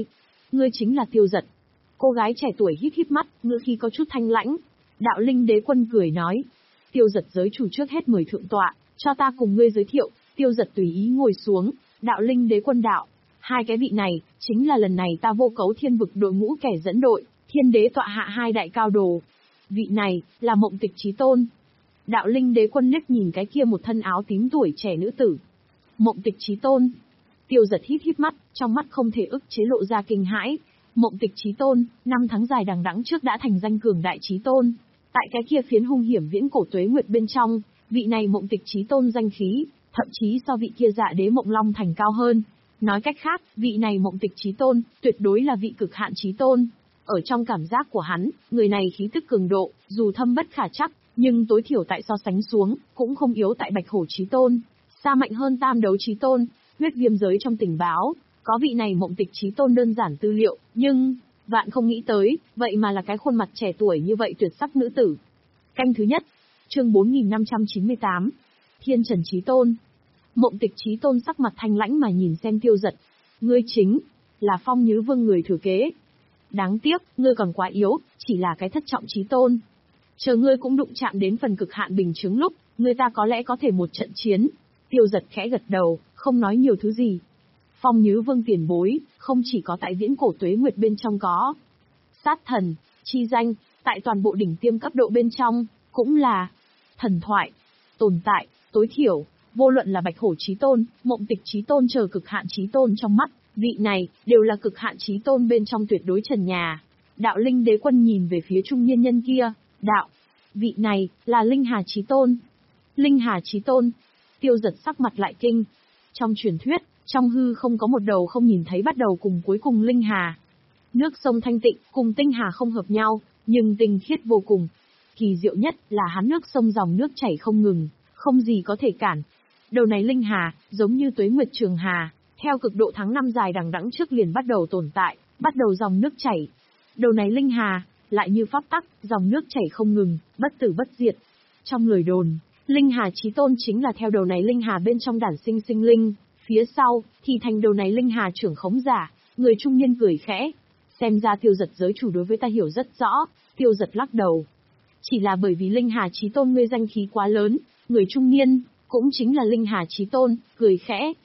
ngươi chính là Tiêu Dật. Cô gái trẻ tuổi híp híp mắt, ngữ khí có chút thanh lãnh. Đạo Linh Đế Quân cười nói, Tiêu Dật giới chủ trước hết mời thượng tọa, cho ta cùng ngươi giới thiệu. Tiêu Dật tùy ý ngồi xuống. Đạo Linh Đế Quân đạo, hai cái vị này, chính là lần này ta Vô Cấu Thiên Vực đội ngũ kẻ dẫn đội, Thiên Đế tọa hạ hai đại cao đồ. Vị này, là Mộng Tịch Chí Tôn. Đạo Linh Đế Quân liếc nhìn cái kia một thân áo tím tuổi trẻ nữ tử. Mộng Tịch Chí Tôn. Tiêu Dật híp híp mắt, trong mắt không thể ức chế lộ ra kinh hãi. Mộng Tịch Chí Tôn, năm tháng dài đằng đẵng trước đã thành danh cường đại chí tôn. Tại cái kia phiến hung hiểm viễn cổ tuế nguyệt bên trong, vị này Mộng Tịch Chí Tôn danh khí, thậm chí so vị kia Dạ Đế Mộng Long Thành cao hơn. Nói cách khác, vị này Mộng Tịch Chí Tôn, tuyệt đối là vị cực hạn chí tôn. Ở trong cảm giác của hắn, người này khí tức cường độ, dù thâm bất khả trắc, nhưng tối thiểu tại so sánh xuống, cũng không yếu tại Bạch Hổ Chí Tôn. Xa mạnh hơn Tam Đấu Chí Tôn, huyết viêm giới trong tình báo. Có vị này Mộng Tịch Chí Tôn đơn giản tư liệu, nhưng, vạn không nghĩ tới, vậy mà là cái khuôn mặt trẻ tuổi như vậy tuyệt sắc nữ tử. Canh thứ nhất, chương bốn nghìn năm trăm chín mươi tám, Thiên Trần Chí Tôn. Mộng Tịch Chí Tôn sắc mặt thanh lãnh mà nhìn xem Tiêu Dật. Ngươi chính, là Phong Nhứ Vương người thừa kế. Đáng tiếc, ngươi còn quá yếu, chỉ là cái thất trọng Chí Tôn. Chờ ngươi cũng đụng chạm đến phần cực hạn bình chứng lúc, người ta có lẽ có thể một trận chiến. Tiêu Dật khẽ gật đầu, không nói nhiều thứ gì. Phong Nhứ Vương tiền bối, không chỉ có tại viễn cổ tuế nguyệt bên trong có. Sát thần, chi danh, tại toàn bộ đỉnh tiêm cấp độ bên trong, cũng là thần thoại, tồn tại, tối thiểu, vô luận là Bạch Hổ Chí Tôn, Mộng Tịch Chí Tôn chờ cực hạn Chí Tôn trong mắt, vị này, đều là cực hạn Chí Tôn bên trong tuyệt đối trần nhà. Đạo Linh Đế Quân nhìn về phía trung niên nhân kia, đạo, vị này, là Linh Hà Chí Tôn. Linh Hà Chí Tôn. Tiêu Dật sắc mặt lại kinh. Trong truyền thuyết, trong hư không có một đầu không nhìn thấy bắt đầu cùng cuối cùng Linh Hà. Nước sông thanh tịnh, cùng tinh hà không hợp nhau, nhưng tinh khiết vô cùng. Kỳ diệu nhất là hắn nước sông dòng nước chảy không ngừng, không gì có thể cản. Đầu này Linh Hà, giống như tuế nguyệt trường hà, theo cực độ tháng năm dài đằng đẵng trước liền bắt đầu tồn tại, bắt đầu dòng nước chảy. Đầu này Linh Hà, lại như pháp tắc, dòng nước chảy không ngừng, bất tử bất diệt. Trong lời đồn, Linh Hà Chí Tôn chính là theo đầu này Linh Hà bên trong đản sinh sinh linh, phía sau, thì thành đầu này Linh Hà trưởng khống giả. Người trung niên cười khẽ. Xem ra Tiêu Dật giới chủ đối với ta hiểu rất rõ. Tiêu Dật lắc đầu. Chỉ là bởi vì Linh Hà Chí Tôn ngươi danh khí quá lớn, người trung niên, cũng chính là Linh Hà Chí Tôn, cười khẽ,